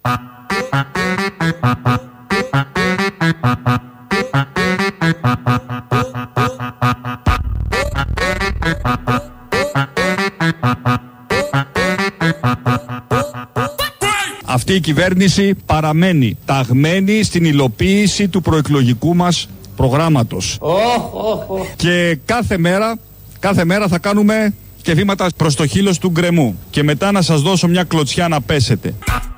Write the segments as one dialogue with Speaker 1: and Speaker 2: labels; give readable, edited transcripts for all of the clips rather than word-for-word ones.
Speaker 1: Αυτή η κυβέρνηση παραμένει ταγμένη στην υλοποίηση του προεκλογικού μας προγράμματος. Και κάθε μέρα θα κάνουμε και βήματα προς το χείλος του γκρεμού. Και μετά να σας δώσω μια κλωτσιά να πέσετε.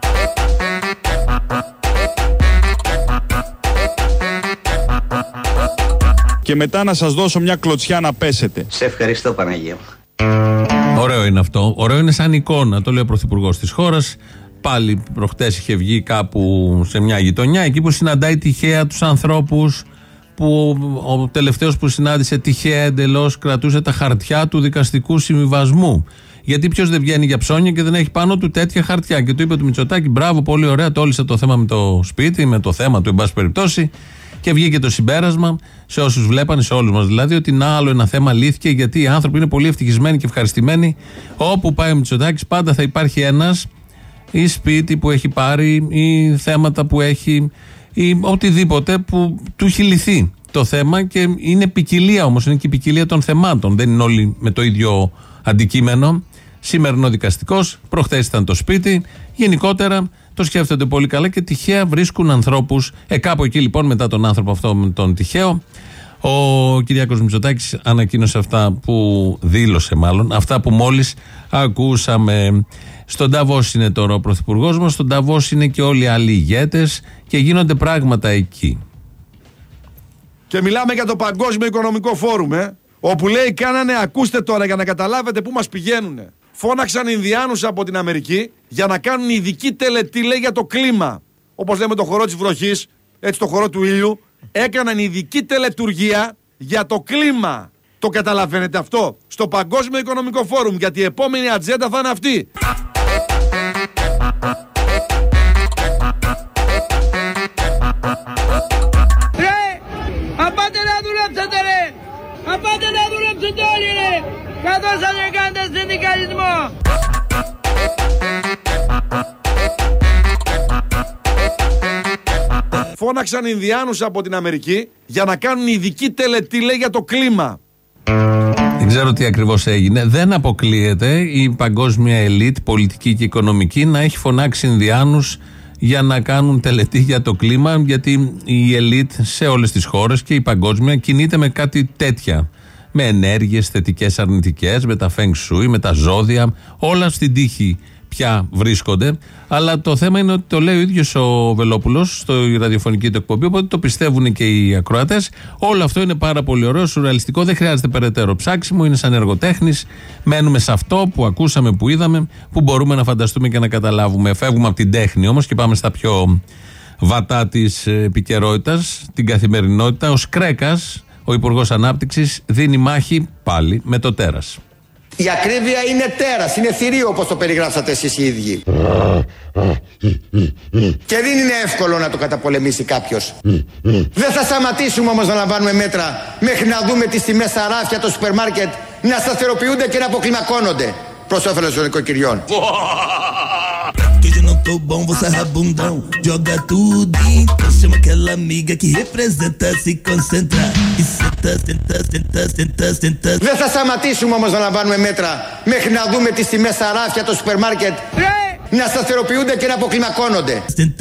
Speaker 1: Και μετά να σας δώσω μια κλωτσιά να πέσετε.
Speaker 2: Σε ευχαριστώ, Παναγία.
Speaker 3: Ωραίο είναι αυτό. Ωραίο είναι σαν εικόνα. Το λέει ο Πρωθυπουργός της χώρας. Πάλι προχτές είχε βγει κάπου σε μια γειτονιά, εκεί που συναντάει τυχαία τους ανθρώπους, που ο τελευταίος που συνάντησε τυχαία εντελώς κρατούσε τα χαρτιά του δικαστικού συμβιβασμού. Γιατί ποιος δεν βγαίνει για ψώνια και δεν έχει πάνω του τέτοια χαρτιά. Και του είπε του Μητσοτάκη, μπράβο, πολύ ωραία, τόλισε το θέμα με το σπίτι, με το θέμα του, εν πάση περιπτώσει. Και βγήκε το συμπέρασμα σε όσους βλέπανε, σε όλους μας δηλαδή, ότι να άλλο ένα θέμα λύθηκε, γιατί οι άνθρωποι είναι πολύ ευτυχισμένοι και ευχαριστημένοι. Όπου πάει ο Μητσοτάκης, πάντα θα υπάρχει ένας ή σπίτι που έχει πάρει ή θέματα που έχει ή οτιδήποτε που του έχει λυθεί το θέμα. Και είναι ποικιλία όμως, είναι και η ποικιλία των θεμάτων. Δεν είναι όλοι με το ίδιο αντικείμενο. Σήμερα είναι ο δικαστικός, προχθές ήταν το σπίτι. Γενικότερα το σκέφτονται πολύ καλά και τυχαία βρίσκουν ανθρώπους. Κάπου εκεί λοιπόν, μετά τον άνθρωπο αυτό τον τυχαίο, ο Κυριάκος Μητσοτάκης ανακοίνωσε αυτά που δήλωσε, μάλλον αυτά που μόλις ακούσαμε. Στον Νταβός είναι τώρα ο πρωθυπουργός μας, στον Νταβός είναι και όλοι οι άλλοι ηγέτες και γίνονται πράγματα εκεί.
Speaker 4: Και μιλάμε για το Παγκόσμιο Οικονομικό Φόρουμ, όπου λέει κάνανε, ακούστε τώρα για να καταλάβετε πού μας πηγαίνουνε. Φώναξαν Ινδιάνους από την Αμερική για να κάνουν ειδική τελετή, λέει, για το κλίμα. Όπως λέμε το χορό της βροχής, έτσι το χορό του ήλιου. Έκαναν ειδική τελετουργία για το κλίμα. Το καταλαβαίνετε αυτό? Στο Παγκόσμιο Οικονομικό Φόρουμ, γιατί η επόμενη ατζέντα θα είναι αυτή.
Speaker 5: Απάτε να δουλέψετε ρε! Απάτε να δουλέψετε όλοι ρε! Καθώς θα δεν κάνετε συνδικαλισμό!
Speaker 4: Φώναξαν Ινδιάνους από την Αμερική για να κάνουν ειδική τελετή, λέει, για το κλίμα.
Speaker 3: Δεν ξέρω τι ακριβώς έγινε. Δεν αποκλείεται η παγκόσμια ελίτ, πολιτική και οικονομική, να έχει φωνάξει Ινδιάνους για να κάνουν τελετή για το κλίμα, γιατί η ελίτ σε όλες τις χώρες και η παγκόσμια κινείται με κάτι τέτοια. Με ενέργειες θετικές, αρνητικές, με τα feng shui, με τα ζώδια, όλα στην τύχη πια βρίσκονται. Αλλά το θέμα είναι ότι το λέει ο ίδιος ο Βελόπουλος στο ραδιοφωνική του εκπομπή, οπότε το πιστεύουν και οι ακροατές. Όλο αυτό είναι πάρα πολύ ωραίο, σουρεαλιστικό, δεν χρειάζεται περαιτέρω ψάξιμο, είναι σαν εργοτέχνης. Μένουμε σε αυτό που ακούσαμε, που είδαμε, που μπορούμε να φανταστούμε και να καταλάβουμε. Φεύγουμε από την τέχνη όμως και πάμε στα πιο βατά της επικαιρότητας, την καθημερινότητα. Ο Σκρέκας, ο Υπουργός Ανάπτυξης, δίνει μάχη πάλι με το τέρας.
Speaker 6: Η ακρίβεια είναι τέρας, είναι θηρίο, όπως το περιγράψατε εσείς οι ίδιοι. Και δεν είναι εύκολο να το καταπολεμήσει κάποιος. Δεν θα σταματήσουμε όμως να λαμβάνουμε μέτρα μέχρι να δούμε τις τιμές στα ράφια των σούπερ μάρκετ να σταθεροποιούνται και να αποκλιμακώνονται προς όφελος των νοικοκυριών.
Speaker 7: Que eu não tô bom, você é bundão. Joga tudo então chama aquela amiga que representa, se concentra. E senta.
Speaker 6: Δεν θα σταματήσουμε όμως να λαμβάνουμε μέτρα μέχρι να δούμε τις τιμές στα ράφια των σούπερ μάρκετ να σταθεροποιούνται και να αποκλιμακώνονται.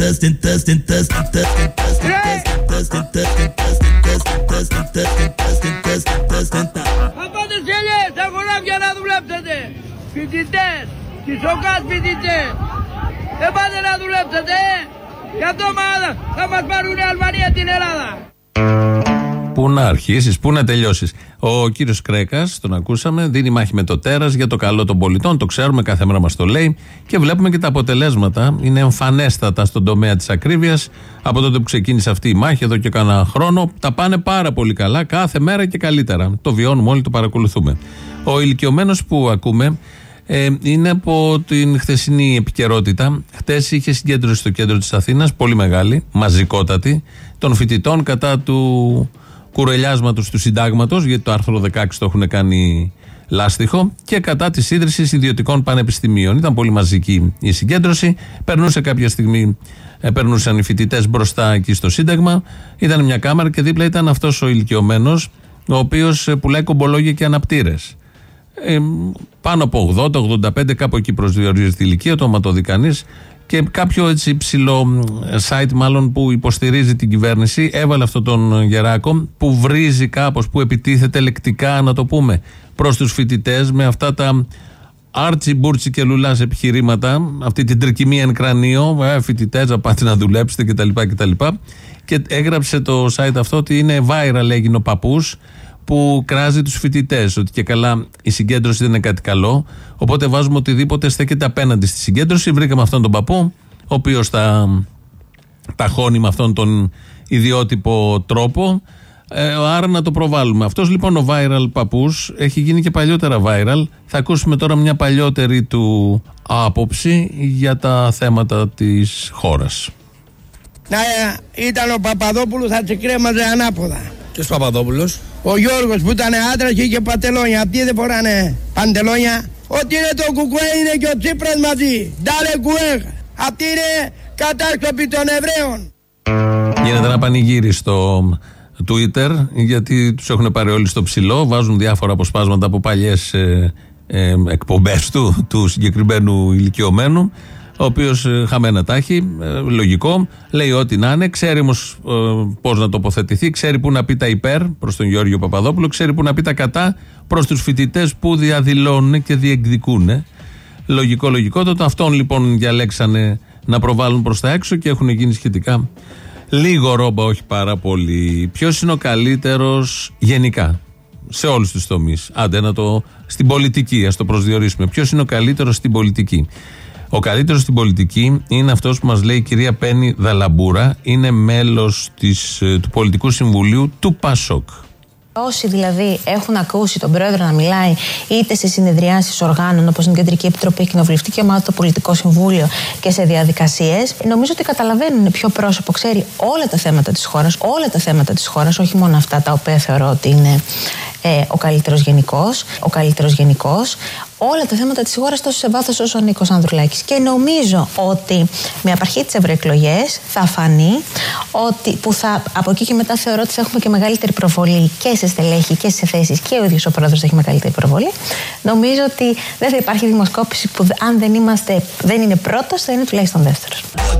Speaker 5: Απάτε σε λες, τα χωράφια να δουλέψετε. Φοιτητές, κισοκάς φοιτητές. Δεν πάτε να δουλέψετε, για το μάδα θα μας πάρουν η Αλβανία την Ελλάδα.
Speaker 3: Πού να αρχίσεις, πού να τελειώσεις. Ο κύριος Κρέκας, τον ακούσαμε, δίνει μάχη με το τέρας για το καλό των πολιτών. Το ξέρουμε, κάθε μέρα μας το λέει και βλέπουμε και τα αποτελέσματα. Είναι εμφανέστατα στον τομέα της ακρίβειας. Από τότε που ξεκίνησε αυτή η μάχη, εδώ και κάνα χρόνο, τα πάνε πάρα πολύ καλά, κάθε μέρα και καλύτερα. Το βιώνουμε όλοι, το παρακολουθούμε. Ο ηλικιωμένος που ακούμε είναι από την χθεσινή επικαιρότητα. Χθες είχε συγκέντρωση στο κέντρο της Αθήνας, πολύ μεγάλη, μαζικότατη, των φοιτητών κατά του κουρελιάσματος του συντάγματος, γιατί το άρθρο 16 το έχουν κάνει λάστιχο και κατά της ίδρυσης ιδιωτικών πανεπιστημίων. Ήταν πολύ μαζική η συγκέντρωση. Περνούσε κάποια στιγμή, περνούσαν οι φοιτητές μπροστά εκεί στο Σύνταγμα. Ήταν μια κάμερα και δίπλα ήταν αυτός ο ηλικιωμένος, ο οποίος πουλάει κομπολόγια και αναπτήρες. Πάνω από 80-85, κάπου εκεί προσδιορίζεται η ηλικία, το άμα το δει κανείς. Και κάποιο έτσι ψηλό site μάλλον που υποστηρίζει την κυβέρνηση έβαλε αυτόν τον γεράκο που βρίζει κάπως, που επιτίθεται λεκτικά, να το πούμε, προς τους φοιτητές με αυτά τα άρτσι μπούρτσι και λουλάς επιχειρήματα, αυτή την τρικυμία εν κρανίο, φοιτητές να πάτε να δουλέψετε κτλ. Και έγραψε το site αυτό ότι είναι viral, έγινε ο παππούς που κράζει τους φοιτητές, ότι και καλά η συγκέντρωση δεν είναι κάτι καλό, οπότε βάζουμε οτιδήποτε στέκεται απέναντι στη συγκέντρωση. Βρήκαμε αυτόν τον παππού, ο οποίος τα χώνει με αυτόν τον ιδιότυπο τρόπο, άρα να το προβάλλουμε. Αυτός λοιπόν ο viral παππούς έχει γίνει και παλιότερα viral. Θα ακούσουμε τώρα μια παλιότερη του άποψη για τα θέματα της χώρας.
Speaker 5: Να ήταν ο Παπαδόπουλος θα τσεκρέμαζε ανάποδα.
Speaker 2: Ποιος Παπαδόπουλος?
Speaker 5: Ο Γιώργος που ήταν άντρας και είχε παντελόνια. Αυτοί δεν φοράνε παντελόνια. Ό,τι είναι το κουκουέ είναι και ο Τσίπρας μαζί. Ντάλε κουέγ. Αυτοί είναι κατάσκοποι των Εβραίων.
Speaker 3: Γίνεται ένα πανηγύρι στο Twitter, γιατί τους έχουν πάρει όλοι στο ψηλό. Βάζουν διάφορα αποσπάσματα από παλιές εκπομπές του συγκεκριμένου ηλικιωμένου, ο οποίος χαμένα τα έχει, λογικό, λέει ό,τι να είναι, ξέρει όμως πώς να τοποθετηθεί, ξέρει που να πει τα υπέρ προς τον Γιώργο Παπαδόπουλο, ξέρει που να πει τα κατά προς τους φοιτητές που διαδηλώνουν και διεκδικούν. Λογικό. Αυτόν λοιπόν διαλέξανε να προβάλλουν προς τα έξω και έχουν γίνει σχετικά λίγο ρόμπα, όχι πάρα πολύ. Ποιος είναι ο καλύτερος γενικά σε όλους τους τομείς? Άντε στην πολιτική, ας το προσδιορίσουμε. Ποιος είναι ο καλύτερος στην πολιτική? Ο καλύτερος στην πολιτική είναι αυτός που μας λέει η κυρία Πέννη Δαλαμπούρα, είναι μέλος του Πολιτικού Συμβουλίου του ΠΑΣΟΚ.
Speaker 8: Όσοι δηλαδή έχουν ακούσει τον πρόεδρο να μιλάει είτε σε συνεδριάσεις οργάνων όπως είναι η Κεντρική Επιτροπή, η Κοινοβουλευτική Ομάδα, το Πολιτικό Συμβούλιο και σε διαδικασίες, νομίζω ότι καταλαβαίνουν ποιο πρόσωπο ξέρει όλα τα θέματα της χώρας, όχι μόνο αυτά τα οποία θεωρώ ότι είναι ο καλύτερος γενικός, όλα τα θέματα της χώρας τόσο σε βάθος όσο ο Νίκος Ανδρουλάκης. Και νομίζω ότι με απαρχή τις ευρωεκλογές θα φανεί ότι από εκεί και μετά θεωρώ ότι θα έχουμε και μεγαλύτερη προβολή και σε στελέχη και σε θέσεις, και ο ίδιος ο πρόεδρος θα έχει μεγαλύτερη προβολή. Νομίζω ότι δεν θα υπάρχει δημοσκόπηση που αν δεν είναι πρώτος, θα είναι τουλάχιστον δεύτερος.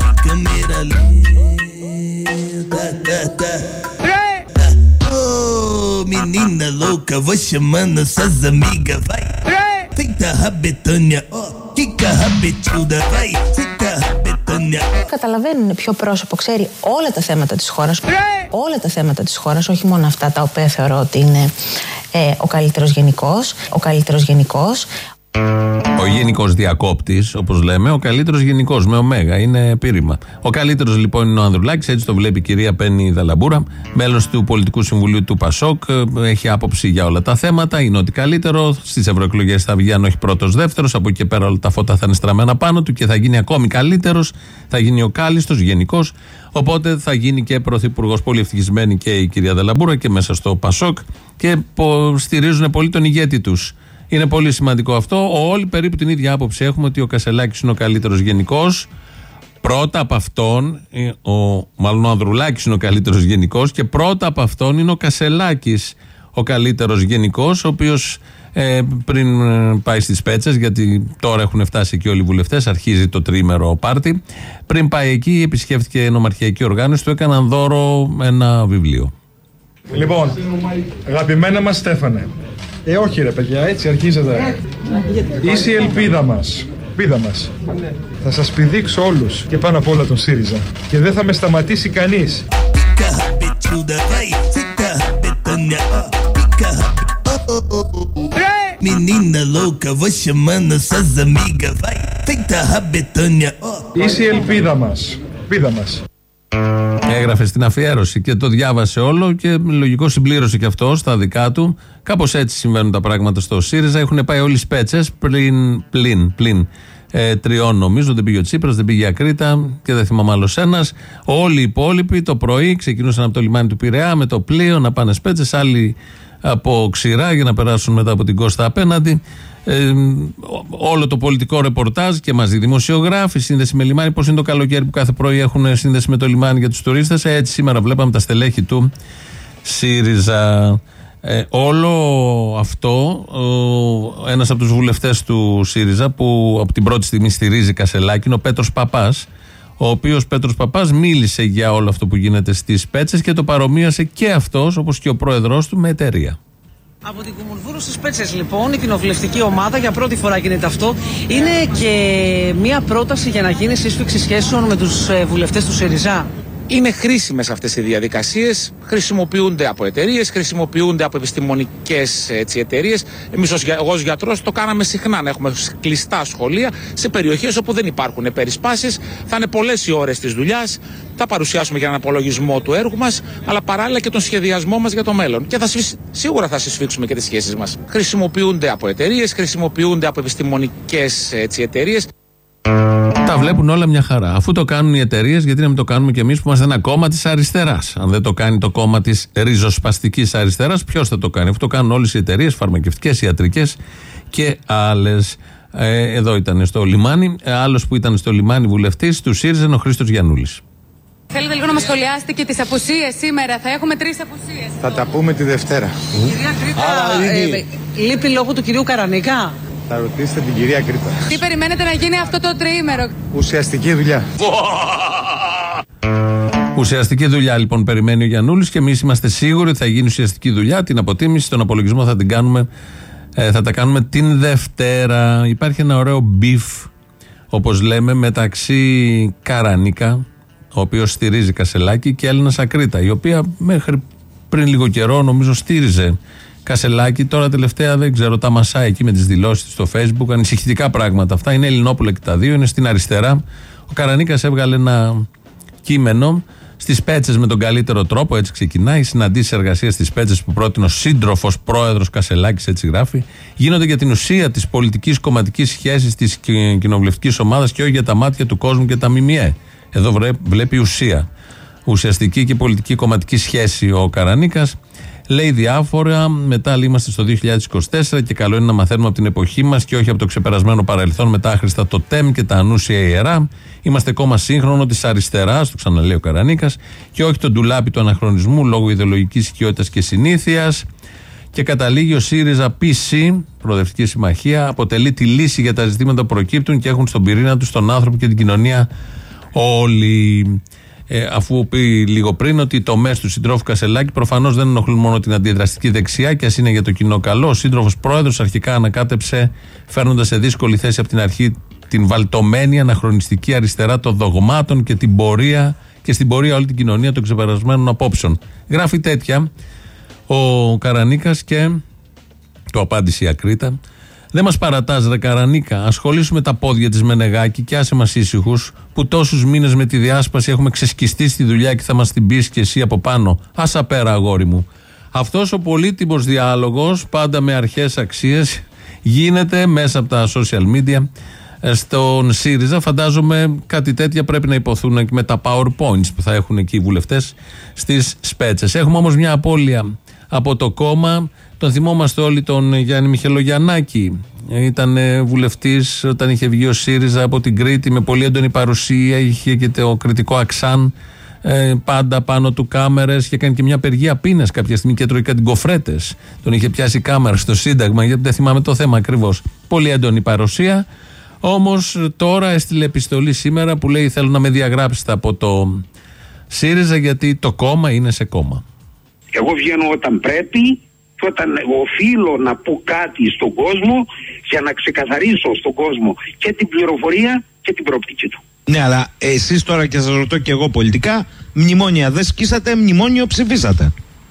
Speaker 7: Menina louca, vou chamando suas amigas, vai. Fica rabetânia, fica rabetuda, vai. Fica rabetânia.
Speaker 8: Καταλαβαίνουν ποιο πρόσωπο ξέρει όλα τα θέματα της χώρας, όχι μόνο αυτά τα οποία θεωρώ ότι είναι ο καλύτερος γενικός.
Speaker 3: Ο γενικός διακόπτης, όπως λέμε, ο καλύτερος γενικός με ωμέγα, είναι πείρημα. Ο καλύτερος λοιπόν είναι ο Ανδρουλάκης, έτσι το βλέπει η κυρία Πέννη Δαλαμπούρα, μέλος του Πολιτικού Συμβουλίου του ΠΑΣΟΚ, έχει άποψη για όλα τα θέματα, είναι ότι καλύτερο. Στις ευρωεκλογές θα βγει, αν όχι πρώτος, δεύτερος, από εκεί και πέρα όλα τα φώτα θα είναι στραμμένα πάνω του και θα γίνει ακόμη καλύτερος, θα γίνει ο κάλλιστος γενικός, οπότε θα γίνει και πρωθυπουργός. Πολύ ευτυχισμένη και η κυρία Δαλαμπούρα και μέσα στο ΠΑΣΟΚ και στηρίζουν πολύ τον ηγέτη τους. Είναι πολύ σημαντικό αυτό. Όλοι περίπου την ίδια άποψη έχουμε, ότι ο Κασελάκης είναι ο καλύτερος γενικός. Πρώτα από αυτόν, μάλλον ο Ανδρουλάκης είναι ο καλύτερος γενικός και πρώτα από αυτόν είναι ο Κασελάκης ο καλύτερος γενικός, ο οποίος πριν πάει στις Πέτσες, γιατί τώρα έχουν φτάσει εκεί όλοι οι βουλευτές, αρχίζει το τριήμερο πάρτι. Πριν πάει εκεί, επισκέφθηκε νομαρχιακή οργάνωση, του έκαναν δώρο ένα βιβλίο.
Speaker 9: Λοιπόν, αγαπημένα μας Στέφανε, όχι ρε παιδιά, έτσι αρχίζετε. Είσαι η ελπίδα μας. Θα σας πηδήξω όλους και πάνω απ' όλα τον ΣΥΡΙΖΑ. Και δεν θα με σταματήσει κανείς. Είσαι η ελπίδα μας.
Speaker 3: Έγραφε στην αφιέρωση και το διάβασε όλο και λογικό συμπλήρωσε και αυτό στα δικά του. Κάπως έτσι συμβαίνουν τα πράγματα στο ΣΥΡΙΖΑ. Έχουν πάει όλοι σπέτσες πλην 3 νομίζω. Δεν πήγε ο Τσίπρας, δεν πήγε η Ακρίτα και δεν θυμάμαι άλλος ένας. Όλοι οι υπόλοιποι το πρωί ξεκινούσαν από το λιμάνι του Πειραιά με το πλοίο να πάνε σπέτσες. Άλλοι από Ξηρά για να περάσουν μετά από την Κώστα απέναντι. Όλο το πολιτικό ρεπορτάζ και μαζί δημοσιογράφοι, σύνδεση με λιμάνι. Πώς είναι το καλοκαίρι που κάθε πρωί έχουν σύνδεση με το λιμάνι για τους τουρίστες. Έτσι σήμερα βλέπαμε τα στελέχη του ΣΥΡΙΖΑ. Όλο αυτό, ένας από τους βουλευτές του ΣΥΡΙΖΑ που από την πρώτη στιγμή στηρίζει Κασελάκη είναι ο Πέτρος Παπάς, ο οποίος Πέτρος Παπάς μίλησε για όλο αυτό που γίνεται στις Πέτσες και το παρομοίασε και αυτός, όπως και ο πρόεδρος του, με εταιρεία.
Speaker 2: Από την Κουμουνδούρου στις Πέτσες, λοιπόν, η κοινοβουλευτική ομάδα, για πρώτη φορά γίνεται αυτό, είναι και μια πρόταση για να γίνει σύσφυξη σχέσεων με τους βουλευτές του ΣΥΡΙΖΑ.
Speaker 10: Είναι χρήσιμες αυτές οι διαδικασίες, χρησιμοποιούνται από εταιρείες, χρησιμοποιούνται από επιστημονικές εταιρείες. Εμείς ως γιατρός το κάναμε συχνά, να έχουμε κλειστά σχολεία σε περιοχές όπου δεν υπάρχουν περισπάσεις. Θα είναι πολλές οι ώρες της δουλειάς, θα παρουσιάσουμε για έναν απολογισμό του έργου μας, αλλά παράλληλα και τον σχεδιασμό μας για το μέλλον. Και σίγουρα θα συσφίξουμε και τις σχέσεις μας. Χρησιμοποιούνται από εταιρείες, χρησιμοποιούνται από επιστημονικές εταιρείες.
Speaker 3: Τα βλέπουν όλα μια χαρά. Αφού το κάνουν οι εταιρείες, γιατί να μην το κάνουμε κι εμείς που είμαστε ένα κόμμα της αριστεράς? Αν δεν το κάνει το κόμμα της ριζοσπαστικής αριστεράς, ποιος θα το κάνει? Αυτό το κάνουν όλες οι εταιρείες, φαρμακευτικές, ιατρικές και άλλες. Εδώ ήταν στο λιμάνι. Άλλος που ήταν στο λιμάνι βουλευτής του ΣΥΡΙΖΑ είναι ο Χρήστος Γιαννούλης.
Speaker 11: Θέλετε λίγο να μας σχολιάσετε και τις απουσίες σήμερα? Θα έχουμε 3 απουσίες.
Speaker 12: Θα τα πούμε τη Δευτέρα.
Speaker 2: Κυρία Κρήτα, λείπει λόγω του κυρίου Καρανίκα.
Speaker 12: Θα ρωτήσετε την κυρία Κρήτα.
Speaker 11: Τι περιμένετε να γίνει αυτό το τριήμερο?
Speaker 12: Ουσιαστική δουλειά.
Speaker 3: Ουσιαστική δουλειά λοιπόν περιμένει ο Γιαννούλης και εμείς είμαστε σίγουροι ότι θα γίνει ουσιαστική δουλειά. Την αποτίμηση, τον απολογισμό θα τα κάνουμε την Δευτέρα. Υπάρχει ένα ωραίο μπιφ, όπως λέμε, μεταξύ Καρανίκα, ο οποίος στηρίζει Κασελάκη, και Έλενας Ακρίτα, η οποία μέχρι πριν λίγο καιρό νομίζω στήριζε Κασελάκη. Τώρα τελευταία δεν ξέρω, τα μασάει εκεί με τις δηλώσεις στο Facebook. Ανησυχητικά πράγματα αυτά. Είναι Ελληνόπουλα και τα δύο, είναι στην αριστερά. Ο Καρανίκας έβγαλε ένα κείμενο στις Πέτσες με τον καλύτερο τρόπο, έτσι ξεκινάει. Συναντήσεις εργασίας στις Πέτσες που πρότεινε ο σύντροφος πρόεδρος Κασελάκης, έτσι γράφει, γίνονται για την ουσία της πολιτικής κομματικής σχέσης της κοινοβουλευτικής ομάδας και όχι για τα μάτια του κόσμου και τα ΜΜΕ. Εδώ βλέπει ουσία. Ουσιαστική και πολιτική κομματική σχέση ο Καρανίκας. Λέει διάφορα, μετά είμαστε στο 2024 και καλό είναι να μαθαίνουμε από την εποχή μας και όχι από το ξεπερασμένο παρελθόν με τα άχρηστα τοτέμ και τα ανούσια ιερά. Είμαστε κόμμα σύγχρονο της αριστεράς, το ξαναλέει ο Καρανίκας, και όχι το ντουλάπι του αναχρονισμού λόγω ιδεολογικής οικειότητας και συνήθειας. Και καταλήγει ο ΣΥΡΙΖΑ PC, Προοδευτική Συμμαχία, αποτελεί τη λύση για τα ζητήματα που προκύπτουν και έχουν στον πυρήνα του τον άνθρωπο και την κοινωνία όλοι. Αφού πει λίγο πριν ότι οι τομές του συντρόφου Κασελάκη προφανώς δεν ενοχλούν μόνο την αντιδραστική δεξιά και ας είναι για το κοινό καλό. Ο σύντροφος πρόεδρος αρχικά ανακάτεψε, φέρνοντας σε δύσκολη θέση από την αρχή την βαλτωμένη αναχρονιστική αριστερά των δογμάτων και στην πορεία όλη την κοινωνία των ξεπερασμένων απόψεων. Γράφει τέτοια ο Καρανίκας και το απάντησε η Ακρίτα. Δεν μας παρατάς ρε Καρανίκα, ασχολήσουμε τα πόδια της Μενεγάκη και άσε μας ήσυχους που τόσους μήνες με τη διάσπαση έχουμε ξεσκιστεί στη δουλειά και θα μας την πεις και εσύ από πάνω. Άσα πέρα αγόρι μου. Αυτός ο πολύτιμος διάλογος, πάντα με αρχές αξίες, γίνεται μέσα από τα social media στον ΣΥΡΙΖΑ. Φαντάζομαι κάτι τέτοια πρέπει να υποθούν και με τα PowerPoints που θα έχουν εκεί οι βουλευτές στις Σπέτσες. Έχουμε όμως μια απώλεια από το κόμμα. Τον θυμόμαστε όλοι τον Γιάννη Μιχελογιαννάκη. Ήταν βουλευτής όταν είχε βγει ο ΣΥΡΙΖΑ από την Κρήτη με πολύ έντονη παρουσία. Είχε και το κριτικό αξάν πάντα πάνω του κάμερες και έκανε και μια απεργία πείνας κάποια στιγμή και τρώει κάτι γκοφρέτες. Τον είχε πιάσει κάμερα στο Σύνταγμα, γιατί δεν θυμάμαι το θέμα ακριβώς. Πολύ έντονη παρουσία. Όμως τώρα έστειλε επιστολή σήμερα που λέει: θέλω να με διαγράψετε από το ΣΥΡΙΖΑ γιατί το κόμμα είναι σε κόμμα.
Speaker 13: Εγώ βγαίνω όταν πρέπει και όταν οφείλω να πω κάτι στον κόσμο για να ξεκαθαρίσω στον κόσμο και την πληροφορία και την προοπτική του.
Speaker 14: Ναι, αλλά εσείς τώρα, και σας ρωτώ και εγώ πολιτικά, μνημόνια δεν σκίσατε, μνημόνιο ψηφίσατε.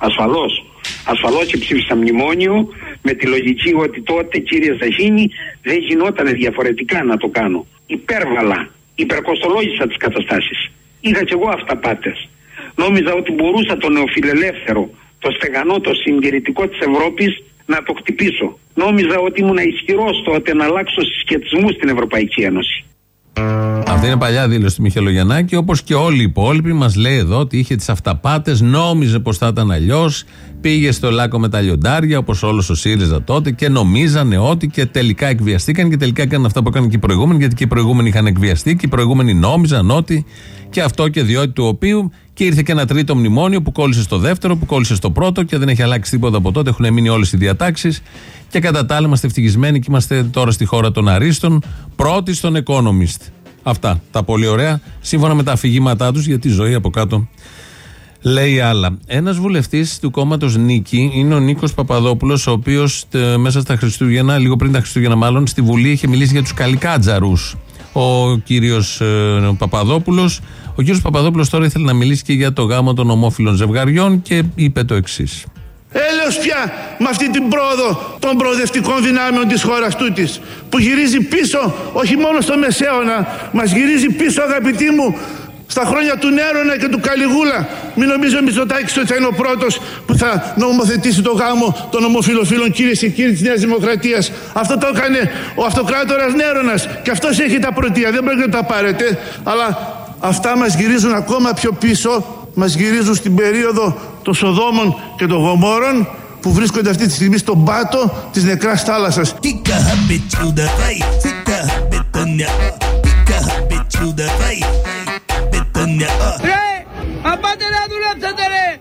Speaker 13: Ασφαλώς και ψήφισα μνημόνιο με τη λογική ότι τότε, κύριε Ζαχίνη, δεν γινόταν διαφορετικά να το κάνω. Υπερκοστολόγησα τις καταστάσεις. Είχα κι εγώ αυταπάτες. Νόμιζα ότι μπορούσα το νεοφιλελεύθερο, το στεγανό, το συντηρητικό της Ευρώπης να το χτυπήσω. Νόμιζα ότι ήμουν ισχυρός τότε να αλλάξω συσχετισμούς στην Ευρωπαϊκή Ένωση.
Speaker 3: Αυτή είναι παλιά δήλωση του Μιχελογιαννάκη, όπως και όλοι οι υπόλοιποι. Μας λέει εδώ ότι είχε τις αυταπάτες, νόμιζε πως θα ήταν αλλιώς. Πήγε στο Λάκκο με τα λιοντάρια, όπως όλος ο ΣΥΡΙΖΑ τότε, και νομίζανε ότι, και τελικά εκβιαστήκαν και τελικά έκαναν αυτά που έκαναν και οι προηγούμενοι, γιατί και οι προηγούμενοι είχαν εκβιαστεί και οι προηγούμενοι νόμιζαν ότι, και αυτό και διότι του οποίου. Και ήρθε και ένα τρίτο μνημόνιο που κόλλησε στο δεύτερο, που κόλλησε στο πρώτο και δεν έχει αλλάξει τίποτα από τότε. Έχουν μείνει όλες οι διατάξεις. Και κατά τα άλλα είμαστε ευτυχισμένοι και είμαστε τώρα στη χώρα των αρίστων, πρώτοι στον Economist. Αυτά τα πολύ ωραία, σύμφωνα με τα αφηγήματά τους, γιατί η ζωή από κάτω λέει άλλα. Ένας βουλευτής του κόμματος Νίκη είναι ο Νίκος Παπαδόπουλος, ο οποίος μέσα στα Χριστούγεννα, λίγο πριν τα Χριστούγεννα μάλλον, στη Βουλή είχε μιλήσει για τους καλικάτζαρους. Ο κύριος Παπαδόπουλος. Ο κύριος Παπαδόπουλος τώρα ήθελε να μιλήσει και για το γάμο των ομόφυλων ζευγαριών και είπε το εξής.
Speaker 15: Έλεος πια με αυτή την πρόοδο των προοδευτικών δυνάμεων της χώρας τούτης, που γυρίζει πίσω όχι μόνο στο Μεσαίωνα, μας γυρίζει πίσω, αγαπητοί μου, στα χρόνια του Νέρονα και του Καλιγούλα. Μην νομίζω ο Μητσοτάκης ότι θα είναι ο πρώτος που θα νομοθετήσει το γάμο των ομοφυλοφίλων, κυρίες και κύριοι της Νέας Δημοκρατίας. Αυτό το έκανε ο αυτοκράτορας Νέρονας και αυτός έχει τα πρωτεία, δεν πρέπει να τα πάρετε. Αλλά αυτά μας γυρίζουν ακόμα πιο πίσω, μας γυρίζουν στην περίοδο των Σοδόμων και των Γομόρων, που βρίσκονται αυτή τη στιγμή στον πάτο της νεκράς θάλασσας.
Speaker 5: Πάτε να δουλέψετε,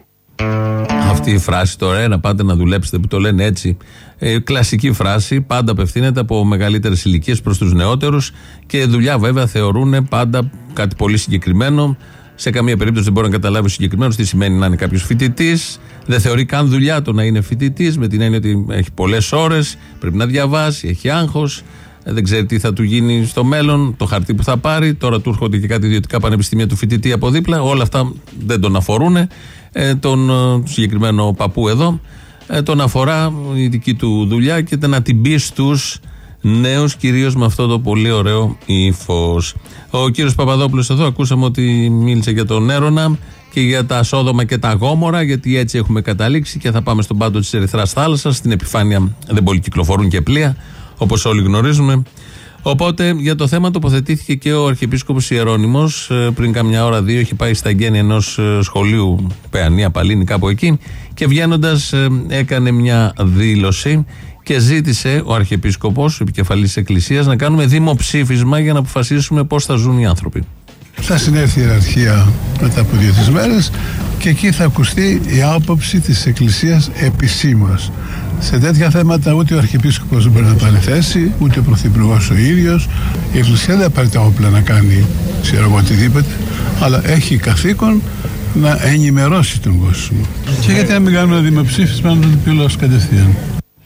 Speaker 5: ρε!
Speaker 3: Αυτή η φράση τώρα, να πάτε να δουλέψετε, που το λένε έτσι, κλασική φράση, πάντα απευθύνεται από μεγαλύτερες ηλικίες προς τους νεότερους, και δουλειά βέβαια θεωρούν πάντα κάτι πολύ συγκεκριμένο. Σε καμία περίπτωση δεν μπορεί να καταλάβει ο συγκεκριμένος τι σημαίνει να είναι κάποιος φοιτητής. Δεν θεωρεί καν δουλειά το να είναι φοιτητής, με την έννοια ότι έχει πολλές ώρες, πρέπει να διαβάσει, έχει άγχος. Δεν ξέρει τι θα του γίνει στο μέλλον, το χαρτί που θα πάρει. Τώρα του έρχονται και κάτι ιδιωτικά πανεπιστήμια του φοιτητή από δίπλα. Όλα αυτά δεν τον αφορούν. Τον συγκεκριμένο παππού εδώ τον αφορά η δική του δουλειά και να την πει στους νέους, κυρίως με αυτό το πολύ ωραίο ύφος. Ο κύριος Παπαδόπουλος εδώ ακούσαμε ότι μίλησε για τον Έρωνα και για τα Σόδομα και τα Γόμορα, γιατί έτσι έχουμε καταλήξει και θα πάμε στον πάτο της Ερυθράς θάλασσας. Στην επιφάνεια δεν πολύ κυκλοφορούν και πλοία, όπως όλοι γνωρίζουμε. Οπότε για το θέμα τοποθετήθηκε και ο Αρχιεπίσκοπος Ιερώνυμος. Πριν καμιά ώρα, δύο, είχε πάει στα εγγένεια ενός σχολείου, Παιανία, Παλίνη, κάπου εκεί, και βγαίνοντας έκανε μια δήλωση και ζήτησε ο Αρχιεπίσκοπος, επικεφαλής της Εκκλησίας, να κάνουμε δημοψήφισμα για να αποφασίσουμε πώς θα ζουν οι άνθρωποι.
Speaker 16: Θα συνέρθει η ιεραρχία μετά από 2-3 μέρες και εκεί θα ακουστεί η άποψη της Εκκλησίας επισήμως. Σε τέτοια θέματα ούτε ο Αρχιεπίσκοπος δεν μπορεί να πάρει θέση, ούτε ο Πρωθυπουργός ο ίδιος. Η Εκκλησία δεν πάρει τα όπλα να κάνει οτιδήποτε, αλλά έχει καθήκον να ενημερώσει τον κόσμο. Και γιατί να μην κάνουμε δημοψήφισμα, να το πει όλος κατευθείαν.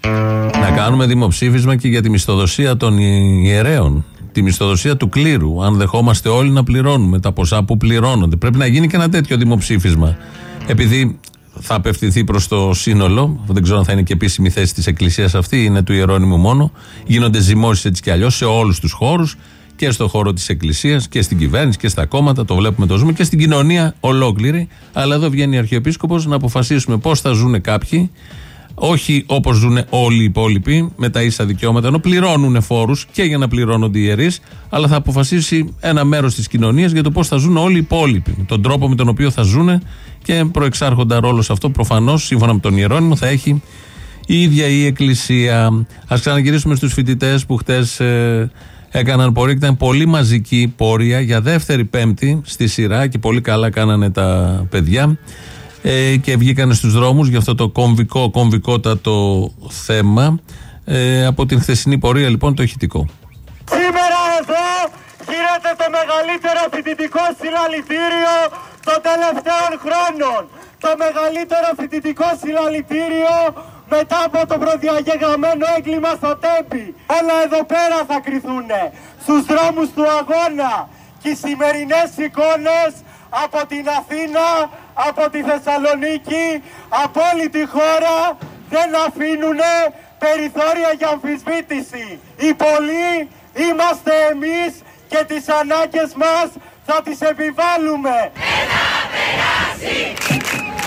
Speaker 3: Να κάνουμε δημοψήφισμα και για τη μισθοδοσία των ιερέων, τη μισθοδοσία του κλήρου. Αν δεχόμαστε όλοι να πληρώνουμε τα ποσά που πληρώνονται, πρέπει να γίνει και ένα τέτοιο δημοψήφισμα. Επειδή θα απευθυνθεί προς το σύνολο, δεν ξέρω αν θα είναι και επίσημη θέση της Εκκλησίας αυτή, είναι του Ιερώνυμου μόνο. Γίνονται ζυμώσεις έτσι κι αλλιώς σε όλους τους χώρους, και στο χώρο της Εκκλησίας και στην κυβέρνηση και στα κόμματα, το βλέπουμε, το ζούμε, και στην κοινωνία ολόκληρη. Αλλά εδώ βγαίνει ο Αρχιεπίσκοπος να αποφασίσουμε πώς θα ζουν κάποιοι. Όχι όπως ζουν όλοι οι υπόλοιποι, με τα ίσα δικαιώματα, ενώ πληρώνουν φόρους και για να πληρώνονται οι ιερείς, αλλά θα αποφασίσει ένα μέρος της κοινωνίας για το πώς θα ζουν όλοι οι υπόλοιποι. Τον τρόπο με τον οποίο θα ζουν, και προεξάρχοντα ρόλο σε αυτό, προφανώς, σύμφωνα με τον Ιερώνυμο, θα έχει η ίδια η Εκκλησία. Ας ξαναγυρίσουμε στους φοιτητές που χτες έκαναν πορεία, και ήταν πολύ μαζική πορεία για δεύτερη Πέμπτη στη σειρά, και πολύ καλά κάνανε τα παιδιά. Και βγήκαν στους δρόμους για αυτό το κομβικότατο θέμα. Από την χθεσινή πορεία λοιπόν το ηχητικό.
Speaker 17: Σήμερα εδώ γίνεται το μεγαλύτερο φοιτητικό συλλαλητήριο των τελευταίων χρόνων. Το μεγαλύτερο φοιτητικό συλλαλητήριο μετά από το προδιαγεγραμμένο έγκλημα στο Τέμπη. Όλα εδώ πέρα θα κριθούνε στους δρόμους του αγώνα, και οι σημερινές εικόνες από την Αθήνα, από τη Θεσσαλονίκη, από όλη τη χώρα δεν αφήνουν περιθώρια για αμφισβήτηση. Οι πολλοί είμαστε εμείς και τις ανάγκες μας θα τις επιβάλλουμε. Δεν θα περάσει!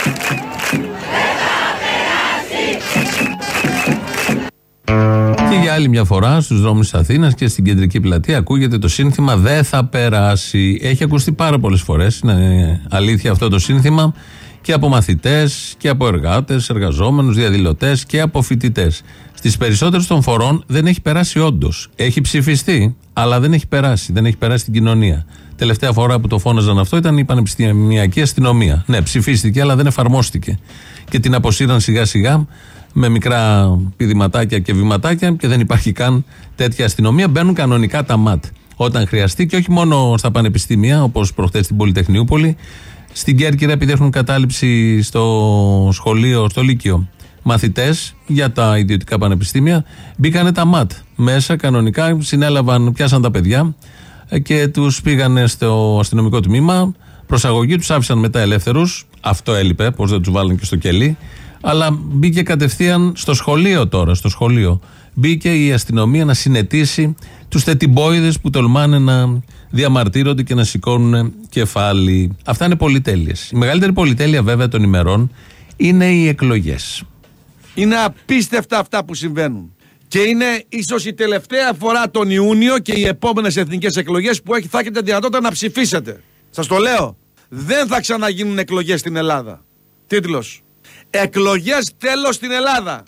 Speaker 17: Δεν θα περάσει!
Speaker 3: Και για άλλη μια φορά στους δρόμους της Αθήνας και στην κεντρική πλατεία ακούγεται το σύνθημα «Δεν θα περάσει». Έχει ακουστεί πάρα πολλές φορές, είναι αλήθεια αυτό το σύνθημα, και από μαθητές και από εργάτες, εργαζόμενους, διαδηλωτές και από φοιτητές. Στις περισσότερες των φορών δεν έχει περάσει όντως. Έχει ψηφιστεί, αλλά δεν έχει περάσει. Δεν έχει περάσει στην κοινωνία. Τελευταία φορά που το φώναζαν αυτό ήταν η Πανεπιστημιακή Αστυνομία. Ναι, ψηφίστηκε, αλλά δεν εφαρμόστηκε. Και την αποσύραν σιγά σιγά με μικρά πηδηματάκια και βηματάκια και δεν υπάρχει καν τέτοια αστυνομία. Μπαίνουν κανονικά τα ΜΑΤ όταν χρειαστεί και όχι μόνο στα πανεπιστήμια, όπως προχθές στην Πολυτεχνιούπολη. Στην Κέρκυρα, επειδή έχουν κατάληψη στο σχολείο, στο Λύκειο, μαθητές για τα ιδιωτικά πανεπιστήμια, μπήκανε τα ΜΑΤ μέσα κανονικά, συνέλαβαν, πιάσαν τα παιδιά και τους πήγανε στο αστυνομικό τμήμα. Προσαγωγή, τους άφησαν μετά ελεύθερους. Αυτό έλειπε, πως δεν τους βάλουν και στο κελί. Αλλά μπήκε κατευθείαν στο σχολείο τώρα, στο σχολείο. Μπήκε η αστυνομία να συνετίσει τους θετιμπόιδες που τολμάνε να διαμαρτύρονται και να σηκώνουν κεφάλι. Αυτά είναι πολυτέλειες. Η μεγαλύτερη πολυτέλεια βέβαια των ημερών είναι οι εκλογές.
Speaker 4: Είναι απίστευτα αυτά που συμβαίνουν. Και είναι ίσως η τελευταία φορά τον Ιούνιο και οι επόμενες εθνικές εκλογές που θα έχετε δυνατότητα να ψηφίσετε. Σας το λέω. Δεν θα ξαναγίνουν εκλογές στην Ελλάδα. Τίτλος: Εκλογές τέλος στην Ελλάδα.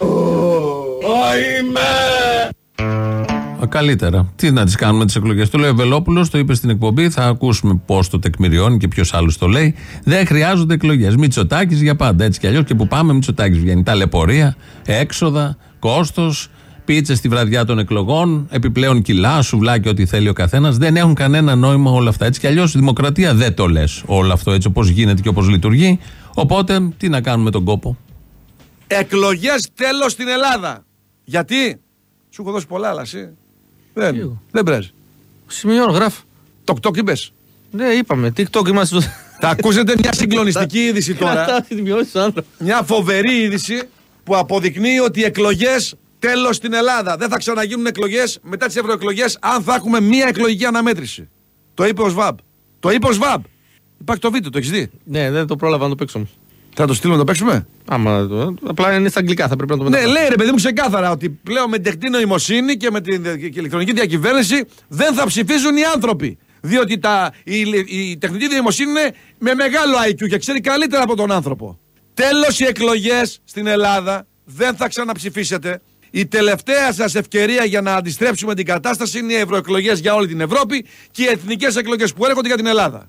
Speaker 3: Καλύτερα. Τι να τις κάνουμε τις εκλογές. Το λέει ο Βελόπουλος, το είπε στην εκπομπή. Θα ακούσουμε πώς το τεκμηριώνει και ποιος άλλος το λέει. Δεν χρειάζονται εκλογές. Μητσοτάκης για πάντα. Έτσι κι αλλιώς και που πάμε, Μητσοτάκης βγαίνει. Ταλαιπωρία, έξοδα, κόστος, πίτσες στη βραδιά των εκλογών, επιπλέον κιλά, σουβλάκια, ό,τι θέλει ο καθένας. Δεν έχουν κανένα νόημα όλα αυτά. Έτσι κι αλλιώς δημοκρατία δεν το λες όλο αυτό έτσι όπως γίνεται και όπως λειτουργεί. Οπότε τι να κάνουμε τον κόπο.
Speaker 4: Εκλογές τέλος στην Ελλάδα. Γιατί? Σου έχω δώσει πολλά, αλλά εσύ. Δεν πρέζει.
Speaker 18: Σημειώνω, γράφω.
Speaker 4: TikTok είπες.
Speaker 18: Ναι, είπαμε. TikTok είμαστε.
Speaker 4: Θα ακούσετε μια συγκλονιστική είδηση τώρα. Μια φοβερή είδηση που αποδεικνύει ότι οι εκλογές τέλος στην Ελλάδα. Δεν θα ξαναγίνουν εκλογές μετά τις ευρωεκλογές αν θα έχουμε μια εκλογική αναμέτρηση. Το είπε ο ΣΒΑΜ. Το είπε ο ΣΒΑΜ. Υπάρχει το βίντεο, το έχεις δει?
Speaker 18: Ναι, δεν το πρόλαβα να το παίξω.
Speaker 4: Θα το στείλουμε να το παίξουμε.
Speaker 18: Απλά είναι στα αγγλικά, θα πρέπει να το μεταφέρω.
Speaker 4: Ναι, λέει ρε παιδί μου ξεκάθαρα ότι πλέον με την τεχνητή νοημοσύνη και με την ηλεκτρονική διακυβέρνηση δεν θα ψηφίζουν οι άνθρωποι. Διότι η τεχνητή νοημοσύνη είναι με μεγάλο IQ και ξέρει καλύτερα από τον άνθρωπο. Τέλος οι εκλογές στην Ελλάδα, δεν θα ξαναψηφίσετε. Η τελευταία σας ευκαιρία για να αντιστρέψουμε την κατάσταση είναι οι ευρωεκλογές για όλη την Ευρώπη και οι εθνικές εκλογές που έρχονται για την Ελλάδα.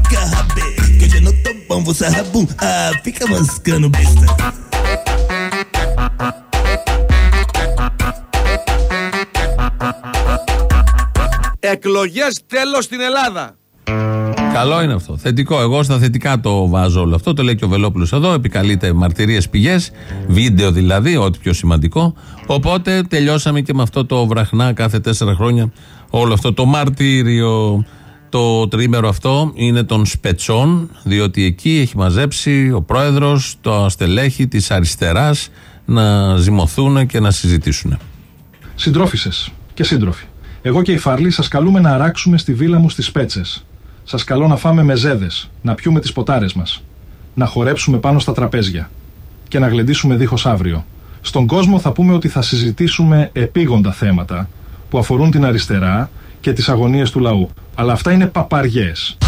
Speaker 4: Εκλογές τέλος στην Ελλάδα.
Speaker 3: Καλό είναι αυτό. Θετικό. Εγώ στα θετικά το βάζω όλο αυτό. Το λέει και ο Βελόπουλος εδώ. Επικαλείται μαρτυρίες, πηγές, βίντεο δηλαδή, ό,τι πιο σημαντικό. Οπότε τελειώσαμε και με αυτό το βραχνά κάθε 4 χρόνια. Όλο αυτό το μαρτύριο. Το τρίμερο αυτό είναι των σπετσών, διότι εκεί έχει μαζέψει ο πρόεδρος, το στελέχη της αριστεράς να ζυμωθούν και να συζητήσουν.
Speaker 19: Συντρόφισσες και σύντροφοι, εγώ και η Φαρλή σας καλούμε να αράξουμε στη βίλα μου στις Πέτσες. Σας καλώ να φάμε μεζέδες, να πιούμε τις ποτάρες μας, να χορέψουμε πάνω στα τραπέζια και να γλεντήσουμε δίχως αύριο. Στον κόσμο θα πούμε ότι θα συζητήσουμε επίγοντα θέματα που αφορούν την αριστερά και τις αγωνίες του λαού. Αλλά αυτά είναι παπαριές.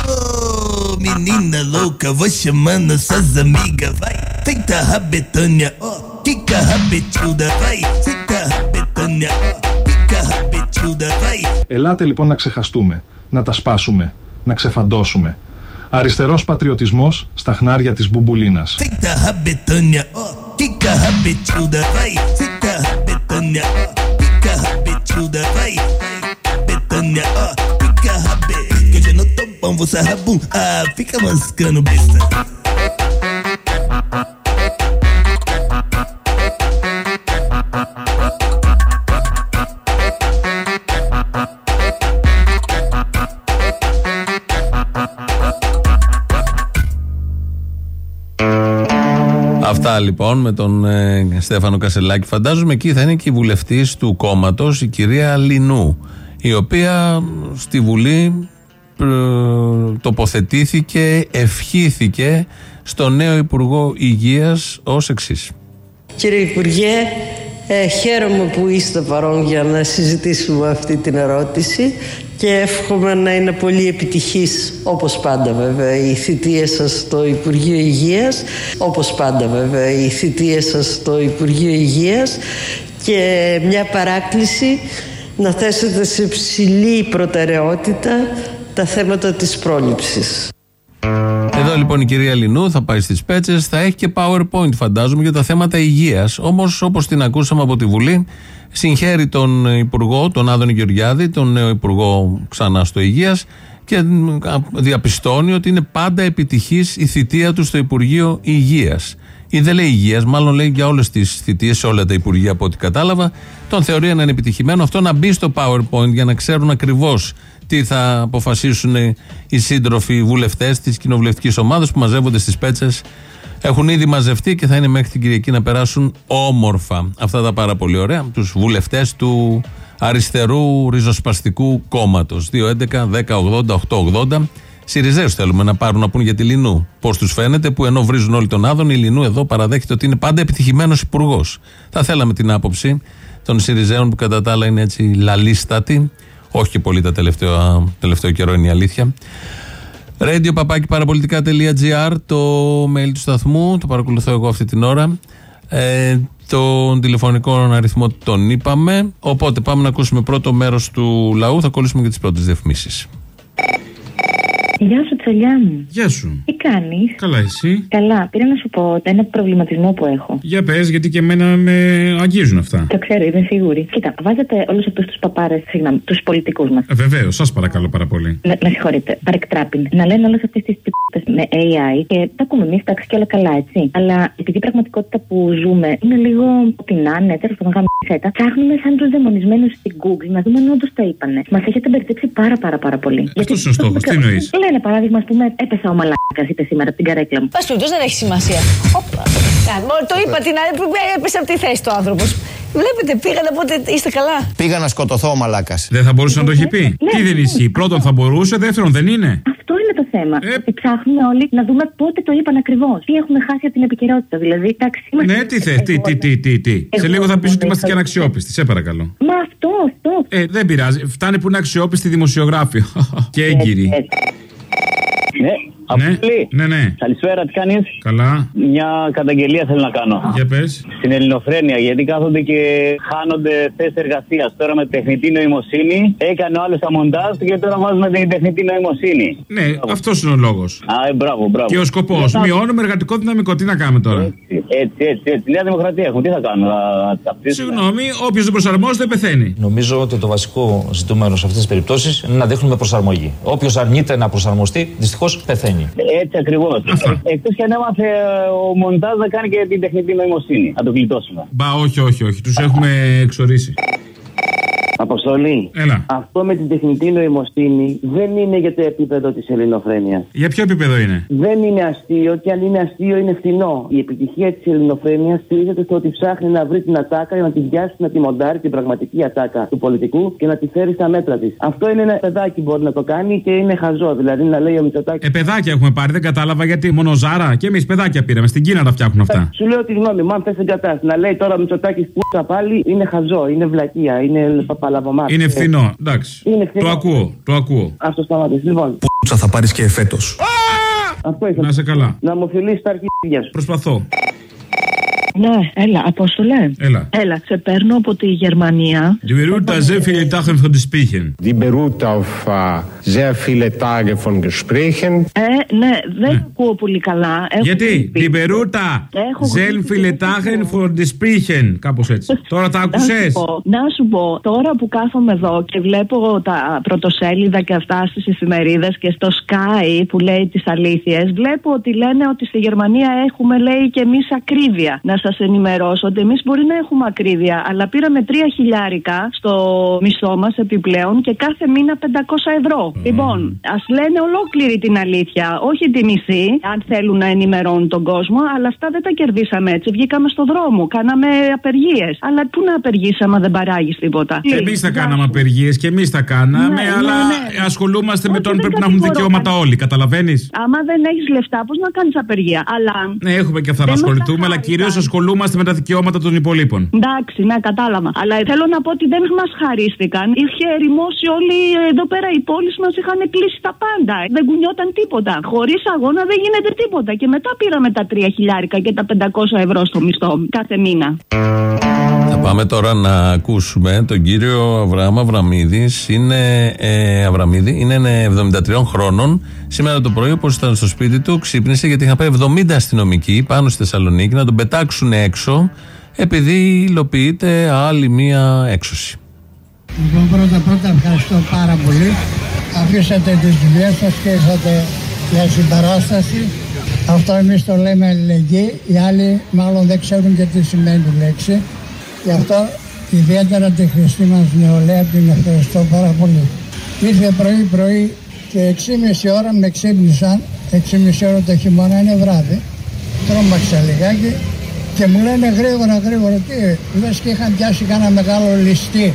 Speaker 19: Ελάτε λοιπόν να ξεχαστούμε, να τα σπάσουμε, να ξεφαντώσουμε. Αριστερός πατριωτισμός στα χνάρια της μπουμπουλίνας.
Speaker 7: Fica mascando besta.
Speaker 3: Αυτά λοιπόν με τον Στέφανο Κασελάκη. Φαντάζομαι εκεί θα είναι και η βουλευτής του κόμματος, η κυρία Λινού, η οποία στη Βουλή τοποθετήθηκε, ευχήθηκε στο νέο Υπουργό Υγείας ως εξής.
Speaker 20: Κύριε Υπουργέ, Χαίρομαι που είστε παρόν για να συζητήσουμε αυτή την ερώτηση και εύχομαι να είναι πολύ επιτυχής, όπως πάντα βέβαια, η θητεία σας στο Υπουργείο Υγείας, όπως πάντα βέβαια η θητεία σας στο Υπουργείο Υγείας, και μια παράκληση να θέσετε σε ψηλή προτεραιότητα τα θέματα της πρόληψης.
Speaker 3: Εδώ λοιπόν η κυρία Λινού θα πάει στις Πέτσες, θα έχει και PowerPoint φαντάζομαι για τα θέματα υγείας. Όμως όπως την ακούσαμε από τη Βουλή, συγχαίρει τον Υπουργό, τον Άδωνη Γεωργιάδη, τον νέο Υπουργό ξανά στο Υγείας, και διαπιστώνει ότι είναι πάντα επιτυχής η θητεία του στο Υπουργείο Υγείας. Ή δεν λέει υγείας, μάλλον λέει για όλες τις θητείες, σε όλα τα υπουργεία από ό,τι κατάλαβα. Τον θεωρεί έναν επιτυχημένο. Αυτό να μπει στο PowerPoint για να ξέρουν ακριβώς τι θα αποφασίσουν οι σύντροφοι βουλευτές της κοινοβουλευτικής ομάδας που μαζεύονται στις Πέτσες. Έχουν ήδη μαζευτεί και θα είναι μέχρι την Κυριακή να περάσουν όμορφα αυτά τα πάρα πολύ ωραία. Τους βουλευτές του αριστερού ριζοσπαστικού κόμματος. 2-11-10-80-8-80. Συριζέους θέλουμε να πάρουν να πούν για τη Λινού. Πώς τους φαίνεται, που ενώ βρίζουν όλοι τον Άδωνη, η Λινού εδώ παραδέχεται ότι είναι πάντα επιτυχημένος υπουργός. Θα θέλαμε την άποψη των Συριζέων που κατά τα άλλα είναι έτσι λαλίστατοι. Όχι και πολύ τα τελευταίο καιρό, είναι η αλήθεια. radio@parapolitica.gr, το mail του σταθμού, το παρακολουθώ εγώ αυτή την ώρα. Τον τηλεφωνικό αριθμό τον είπαμε. Οπότε πάμε να ακούσουμε πρώτο μέρος του λαού. Θα ακολουθήσουμε και τις πρώτες διαφημίσεις.
Speaker 21: Γεια σου, τσολιά μου.
Speaker 22: Γεια σου.
Speaker 21: Τι κάνεις?
Speaker 22: Καλά, εσύ?
Speaker 21: Καλά, πήρα να σου πω ένα προβληματισμό που έχω.
Speaker 22: Για πες, γιατί και εμένα με αγγίζουν αυτά.
Speaker 21: Το ξέρω, είμαι σίγουρη. Κοίτα, βάζετε όλους αυτούς τους παπάρες, συγγνώμη, τους πολιτικούς μας.
Speaker 22: Βεβαίως, σας παρακαλώ πάρα πολύ.
Speaker 21: Με συγχωρείτε, παρεκτράπιν. Να λένε όλες αυτές τις τυπές με AI και τα ακούμε εμείς, εντάξει, και όλα καλά, έτσι. Αλλά επειδή η πραγματικότητα που ζούμε είναι λίγο ό,τι να είναι, τέλος πάντων, γαμισέτα, ψάχνουμε σαν τους δαιμονισμένους στην Google να δούμε αν όντως τα είπανε. Μας έχετε μπερδέψει πάρα πολύ.
Speaker 22: Αυτός είναι ο στόχος, τι εννοείς?
Speaker 21: Λένε παράδειγμα, ας πούμε, έπεσα ο μαλάκας, είπε σήμερα από την καρέκλα μου.
Speaker 8: Πας περιπτώσει, δεν έχει σημασία. Το είπα, έπεσε από τη θέση του άνθρωπος. Βλέπετε, πήγανε, οπότε είστε καλά.
Speaker 6: Πήγα να σκοτωθώ ο μαλάκας.
Speaker 22: Δεν θα μπορούσε να το έχει πει. Τι δεν ισχύει? Πρώτον θα μπορούσε, δεύτερον δεν είναι.
Speaker 21: Αυτό είναι το θέμα. Ότι ψάχνουμε όλοι να δούμε πότε το είπαν ακριβώς. Τι έχουμε χάσει από την επικαιρότητα, δηλαδή.
Speaker 22: Ναι, τι θες, τι. Σε λίγο θα πεις ότι είμαστε και αναξιόπιστοι, σε παρακαλώ.
Speaker 21: Μα αυτό.
Speaker 22: Δεν πειράζει. Φτάνει που είναι αξιόπιστοι δημοσιογράφοι. Και έγκυροι. Ναι.
Speaker 23: Καλησπέρα, τι κάνεις?
Speaker 22: Καλά.
Speaker 23: Μια καταγγελία θέλω να κάνω.
Speaker 22: Για πες.
Speaker 23: Στην Ελληνοφρένεια, γιατί κάθονται και χάνονται θέσεις εργασίας. Τώρα με τεχνητή νοημοσύνη έκανε ο άλλος τα μοντάζ και τώρα βάζουμε την τεχνητή νοημοσύνη.
Speaker 22: Ναι, αυτός είναι ο λόγος.
Speaker 23: Μπράβο.
Speaker 22: Και ο σκοπός. Μειώνουμε εργατικό δυναμικό. Τι να κάνουμε τώρα?
Speaker 23: Έτσι. Νέα Δημοκρατία έχουμε. Τι θα κάνουμε?
Speaker 22: Συγγνώμη, όποιος δεν προσαρμόζεται πεθαίνει.
Speaker 24: Νομίζω ότι το βασικό ζητούμενο σε αυτές τις περιπτώσεις είναι να δείχνουμε προσαρμογή. Όποιος αρνείται να προσαρμοστεί, δυστυχώς πεθαίνει.
Speaker 23: Έτσι ακριβώς. Εκτός και αν έμαθε ο μοντάζ να κάνει και την τεχνητή νοημοσύνη. Να το γλιτώσουμε.
Speaker 22: Όχι. Τους έχουμε εξορίσει.
Speaker 23: Αποστολή.
Speaker 22: Έλα.
Speaker 23: Αυτό με την τεχνητή νοημοσύνη δεν είναι για το επίπεδο της ελληνοφρένειας.
Speaker 22: Για ποιο επίπεδο είναι?
Speaker 23: Δεν είναι αστείο και αν είναι αστείο είναι φθηνό. Η επιτυχία της ελληνοφρένειας στηρίζεται στο ότι ψάχνει να βρει την ατάκα για να τη βιάσει, να τη μοντάρει την πραγματική ατάκα του πολιτικού και να τη φέρει στα μέτρα της. Αυτό είναι ένα παιδάκι μπορεί να το κάνει και είναι χαζό. Δηλαδή να λέει ο Μητσοτάκης.
Speaker 22: Παιδάκια έχουμε πάρει, δεν κατάλαβα γιατί. Μόνο Ζάρα και εμείς παιδάκια πήραμε. Στην Κίνα τα φτιάχνουν αυτά.
Speaker 23: Σου λέω τη γνώμη μου, αν θες εγκατάσταση. Να λέει τώρα ο Μητσοτάκης που πάλι είναι χαζό, είναι βλακεία, είναι παπαλαβομάτι.
Speaker 22: Είναι φθηνό, εντάξει. Το ακούω.
Speaker 23: Αυτό σταματήσει. Λοιπόν.
Speaker 6: Πούτσα θα πάρεις και φέτος.
Speaker 22: Να σε καλά.
Speaker 23: Να μου φιλήσεις τα αρχίδια σου.
Speaker 22: Προσπαθώ.
Speaker 21: Ναι, έλα, Απόστολε. Έλα, σε παίρνω από τη Γερμανία.
Speaker 22: Die beruht auf sehr viele Tage von Gesprächen.
Speaker 25: Die beruht auf sehr viele Tage von Gesprächen.
Speaker 21: Ναι, δεν ακούω πολύ καλά.
Speaker 22: Γιατί? Die beruht sehr viele Tage von Gesprächen. Κάπως έτσι. Τώρα τα άκουσες?
Speaker 21: Να σου πω, τώρα που κάθομαι εδώ και βλέπω τα πρωτοσέλιδα και αυτά στις εφημερίδες και στο Sky που λέει τις αλήθειες, βλέπω ότι λένε ότι στη Γερμανία έχουμε, λέει, και εμείς ακρίβεια. Να σας ενημερώσω ότι εμείς μπορεί να έχουμε ακρίβεια, αλλά πήραμε 3.000 στο μισθό μας επιπλέον και κάθε μήνα 500 ευρώ. Λοιπόν, ας λένε ολόκληρη την αλήθεια, όχι τη μισή, αν θέλουν να ενημερώνουν τον κόσμο, αλλά αυτά δεν τα κερδίσαμε έτσι. Βγήκαμε στο δρόμο, κάναμε απεργίες. Αλλά πού να απεργήσαμε, δεν παράγεις τίποτα.
Speaker 22: Εμείς θα κάναμε απεργίες και εμείς θα κάναμε, αλλά ασχολούμαστε με τον πρέπει να έχουν δικαιώματα όλοι, καταλαβαίνεις?
Speaker 21: Άμα δεν έχεις λεφτά, πώς να κάνεις απεργία? Αλλά.
Speaker 22: Ναι, έχουμε και αυτά να ασχοληθούμε, αλλά κυρίως ασχολούμαστε ασχολούμαστε με τα δικαιώματα των υπολείπων.
Speaker 21: Εντάξει, ναι, κατάλαβα. Αλλά θέλω να πω ότι δεν μας χαρίστηκαν. Είχε ερημώσει όλοι εδώ πέρα, οι πόλεις μας είχαν κλείσει τα πάντα. Δεν κουνιόταν τίποτα. Χωρίς αγώνα δεν γίνεται τίποτα. Και μετά πήραμε τα 3 χιλιάρικα και τα 500 ευρώ στο μισθό κάθε μήνα.
Speaker 3: Θα πάμε τώρα να ακούσουμε τον κύριο Αβραάμ Αβραμίδη. Είναι 73 χρόνων. Σήμερα το πρωί, όπως ήταν στο σπίτι του, ξύπνησε γιατί είχαν πάει 70 αστυνομικοί πάνω στη Θεσσαλονίκη να τον πετάξουν έξω, επειδή υλοποιείται άλλη μία έξωση.
Speaker 1: Λοιπόν, πρώτα ευχαριστώ πάρα πολύ. Αφήσατε τις δουλειές σας και ήρθατε για συμπαράσταση. Αυτό εμείς το λέμε αλληλεγγύη. Οι άλλοι μάλλον δεν ξέρουν και τι σημαίνει η λέξη. Γι' αυτό ιδιαίτερα τη χρηστή μας νεολαία την ευχαριστώ πάρα πολύ. Ήρθε πρωί και 6,5 ώρα με ξύπνησαν. 6,5 ώρα το χειμώνα είναι βράδυ. Τρόμαξα λιγάκι και μου λένε γρήγορα τι, λες και είχαν πιάσει κάνα μεγάλο ληστή.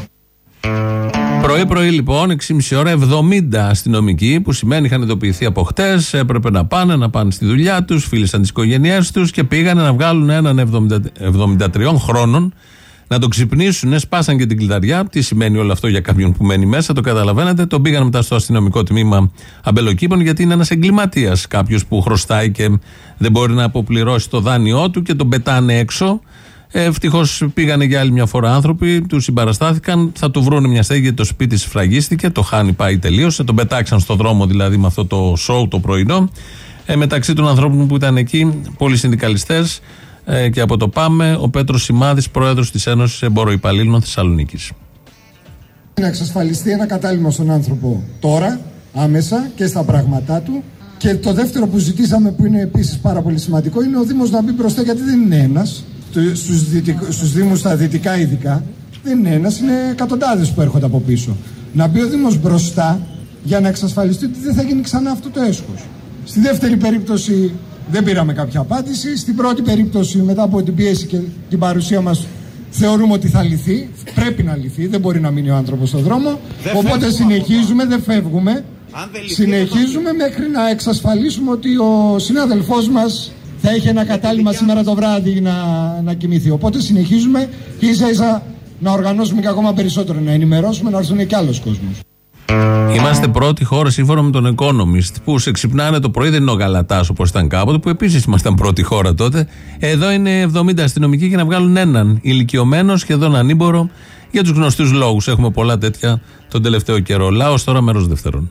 Speaker 3: Πρωί λοιπόν, 6,5 ώρα, 70 αστυνομικοί, που σημαίνει είχαν ειδοποιηθεί από χτες, έπρεπε να πάνε στη δουλειά τους, φίλησαν τις οικογένειές τους και πήγανε να βγάλουν έναν 73 χρόνων, να τον ξυπνήσουν, σπάσαν και την κλειδαριά. Τι σημαίνει όλο αυτό για κάποιον που μένει μέσα, το καταλαβαίνετε. Τον πήγαν μετά στο αστυνομικό τμήμα αμπελοκήπων, γιατί είναι ένας εγκληματίας, κάποιος που χρωστάει και δεν μπορεί να αποπληρώσει το δάνειό του και τον πετάνε έξω. Ευτυχώς πήγανε για άλλη μια φορά άνθρωποι, του συμπαραστάθηκαν, θα του βρουν μια στέγη γιατί το σπίτι σφραγίστηκε, το χάνει πάει τελείωσε, τον πετάξαν στο δρόμο δηλαδή με αυτό το σοου το πρωινό. Μεταξύ των ανθρώπων που ήταν εκεί, πολλοί συνδικαλιστές και από το ΠΑΜΕ, ο Πέτρος Σημάδης, πρόεδρος της Ένωσης Εμποροϊπαλλήλων Θεσσαλονίκης.
Speaker 2: Να εξασφαλιστεί ένα κατάλημα στον άνθρωπο τώρα, άμεσα και στα πράγματά του. Και το δεύτερο που ζητήσαμε, που είναι επίσης πάρα πολύ σημαντικό, είναι ο Δήμος να μπει μπροστά, γιατί δεν είναι ένας. Στους Δήμους τα δυτικά ειδικά δεν είναι ένας, είναι εκατοντάδες που έρχονται από πίσω. Να μπει ο Δήμος μπροστά για να εξασφαλιστεί ότι δεν θα γίνει ξανά αυτό το έσχος. Στη δεύτερη περίπτωση δεν πήραμε κάποια απάντηση. Στην πρώτη περίπτωση, μετά από την πίεση και την παρουσία μας, θεωρούμε ότι θα λυθεί. Πρέπει να λυθεί, δεν μπορεί να μείνει ο άνθρωπος στον δρόμο. Οπότε συνεχίζουμε, δεν φεύγουμε. Συνεχίζουμε μέχρι να εξασφαλίσουμε ότι ο συνάδελφός μας θα έχει ένα κατάλημα σήμερα το βράδυ να κοιμηθεί. Οπότε συνεχίζουμε και ίσα-ίσα να οργανώσουμε και ακόμα περισσότερο, να ενημερώσουμε, να έρθουν και άλλος κόσμος.
Speaker 3: Είμαστε πρώτη χώρα σύμφωνα με τον Economist, που σε ξυπνάνε το πρωί, δεν είναι ο Γαλατάς όπως ήταν κάποτε, που επίσης ήμασταν πρώτη χώρα τότε. Εδώ είναι 70 αστυνομικοί για να βγάλουν έναν ηλικιωμένο, σχεδόν ανήμπορο, για τους γνωστούς λόγους. Έχουμε πολλά τέτοια τον τελευταίο καιρό. Λάος τώρα, μέρος δεύτερον.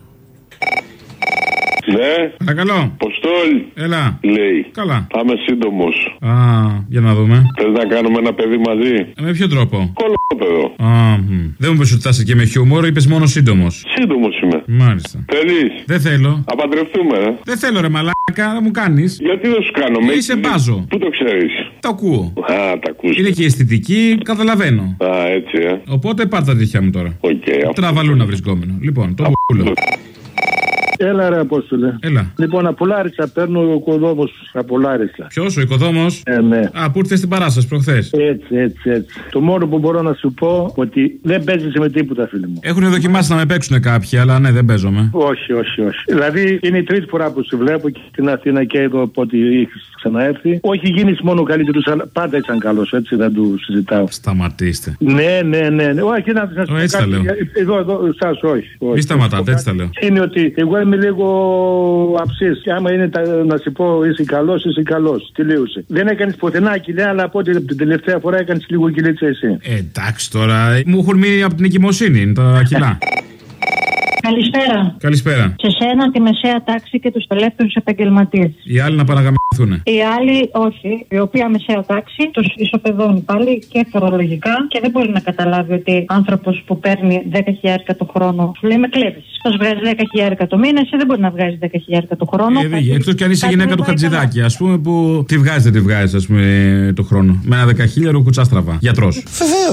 Speaker 9: Ναι.
Speaker 22: Παρακαλώ.
Speaker 9: Αποστόλη.
Speaker 22: Έλα.
Speaker 9: Λέει.
Speaker 22: Καλά.
Speaker 9: Πάμε σύντομος.
Speaker 22: Α, για να δούμε.
Speaker 9: Θες να κάνουμε ένα παιδί μαζί?
Speaker 22: Με ποιο τρόπο?
Speaker 9: Κολόπεδο.
Speaker 22: Δεν μου πες ότι θα είσαι και με χιούμορ, είπες μόνο σύντομος.
Speaker 9: Σύντομος είμαι.
Speaker 22: Μάλιστα.
Speaker 9: Θέλεις?
Speaker 22: Δεν θέλω.
Speaker 9: Θα παντρευτούμε,
Speaker 22: Δεν θέλω ρε μαλάκα, να μου κάνεις.
Speaker 9: Γιατί δεν σου κάνω?
Speaker 22: Είσαι μπάζο.
Speaker 9: Πού το ξέρεις?
Speaker 22: Το ακούω.
Speaker 9: Α, τα ακούς.
Speaker 22: Είναι και η αισθητική, καταλαβαίνω.
Speaker 9: Α, έτσι,
Speaker 22: Οπότε πάρ' τα τυχιά μου τώρα.
Speaker 9: Okay,
Speaker 22: τραβαλούνα βρισκόμενο. Λοιπόν, το πουλό.
Speaker 10: Έλα ρε Απόστολε.
Speaker 22: Έλα.
Speaker 10: Λοιπόν, από Λάρισα παίρνω ο οικοδόμος από Λάρισα.
Speaker 22: Ποιος, ο οικοδόμος?
Speaker 10: Ναι.
Speaker 22: Α, που ήρθε στην παράσταση προχθές.
Speaker 10: Έτσι. Το μόνο που μπορώ να σου πω ότι δεν παίζεις με τίποτα, φίλε μου.
Speaker 22: Έχουν δοκιμάσει να με παίξουν κάποιοι, αλλά ναι, δεν παίζομαι.
Speaker 10: Όχι. Δηλαδή είναι η τρίτη φορά που σε βλέπω και στην Αθήνα και εδώ από ό,τι έχεις ξαναέρθει. Όχι γίνεις μόνο καλύτερος, αλλά πάντα ήσαν καλός, έτσι δεν του συζητάω.
Speaker 22: Σταματήστε.
Speaker 10: Ναι. Όχι, να σας πω
Speaker 22: έτσι
Speaker 10: κάτι.
Speaker 22: Τα λέω.
Speaker 10: Εδώ, σας όχι.
Speaker 22: Μη σταματάτε, έτσι τα λέω.
Speaker 10: Είναι ότι εγώ είμαι λίγο αψής. Άμα είναι να σου πω είσαι καλός. Τελείωσε. Δεν έκανες πουθενά κιλά, αλλά από την τελευταία φορά έκανες λίγο κιλίτσα εσύ.
Speaker 22: Εντάξει τώρα. Μου έχουν μείνει από την εγκυμοσύνη τα κιλά.
Speaker 11: Καλησπέρα. Σε σένα, τη μεσαία τάξη και τους ελεύθερους επαγγελματίες.
Speaker 22: Οι άλλοι να παραγαμηθούν.
Speaker 11: Οι άλλοι όχι. Η οποία μεσαία τάξη τους ισοπεδώνει πάλι και φορολογικά και δεν μπορεί να καταλάβει ότι άνθρωπος που παίρνει 10.000 το χρόνο, σου λέει με κλέβεις. Αυτός βγάζει 10.000 το μήνα, εσύ δεν μπορεί να βγάζει 10.000 το χρόνο.
Speaker 22: Εκτός κι αν είσαι γυναίκα του Χατζηδάκη, ας πούμε, που τη βγάζει, ας πούμε, το χρόνο. Με ένα 10.000 κουτσάστραβα. Γιατρός.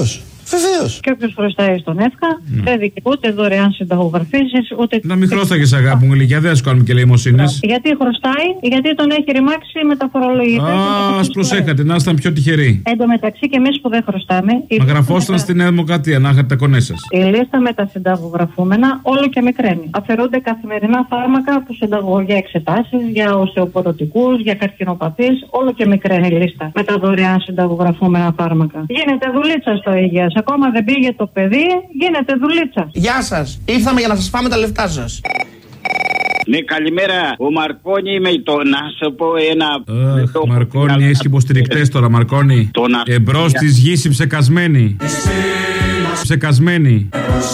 Speaker 5: Βεβαίως.
Speaker 11: Και όποιος χρωστάει στον ΕΦΚΑ δεν δικαιούται δωρεάν συνταγογραφήσεις ούτε.
Speaker 22: Να μην χρωστάγες, αγάπη μου γλυκιά, δεν σου κάνουμε και λαιμοσύνες.
Speaker 11: Γιατί χρωστάει, γιατί τον έχει ρημάξει με τα φορολογικά.
Speaker 22: Ας προσέχατε, να ήσταν πιο τυχεροί.
Speaker 11: Εν τω μεταξύ και εμείς που δεν χρωστάμε.
Speaker 22: Μα γραφόσταν στη Νέα Δημοκρατία, να είχατε τα κονέ σας.
Speaker 11: Η λίστα με τα συνταγογραφούμενα όλο και μικραίνει. Αφαιρούνται καθημερινά φάρμακα από συνταγωγία εξετάσεις για οσεοποροτικούς, για καρκινοπαθείς. Όλο και μικραίνει η λίστα με τα δωρεάν συνταγογραφούμενα φάρμακα. Γίνεται δουλίτσα στο υγείας. Ακόμα δεν πήγε το παιδί, γίνεται δουλίτσα.
Speaker 5: Γεια σας. Ήρθαμε για να σας πάμε τα λεφτά σας.
Speaker 12: Ναι, καλημέρα. Ο Μαρκόνι είμαι να σου πω ένα.
Speaker 22: Μαρκόνι, έχει υποστηρικτές τώρα, Μαρκόνι. Εμπρός της γης οι ψεκασμένοι. Ψεκασμένοι.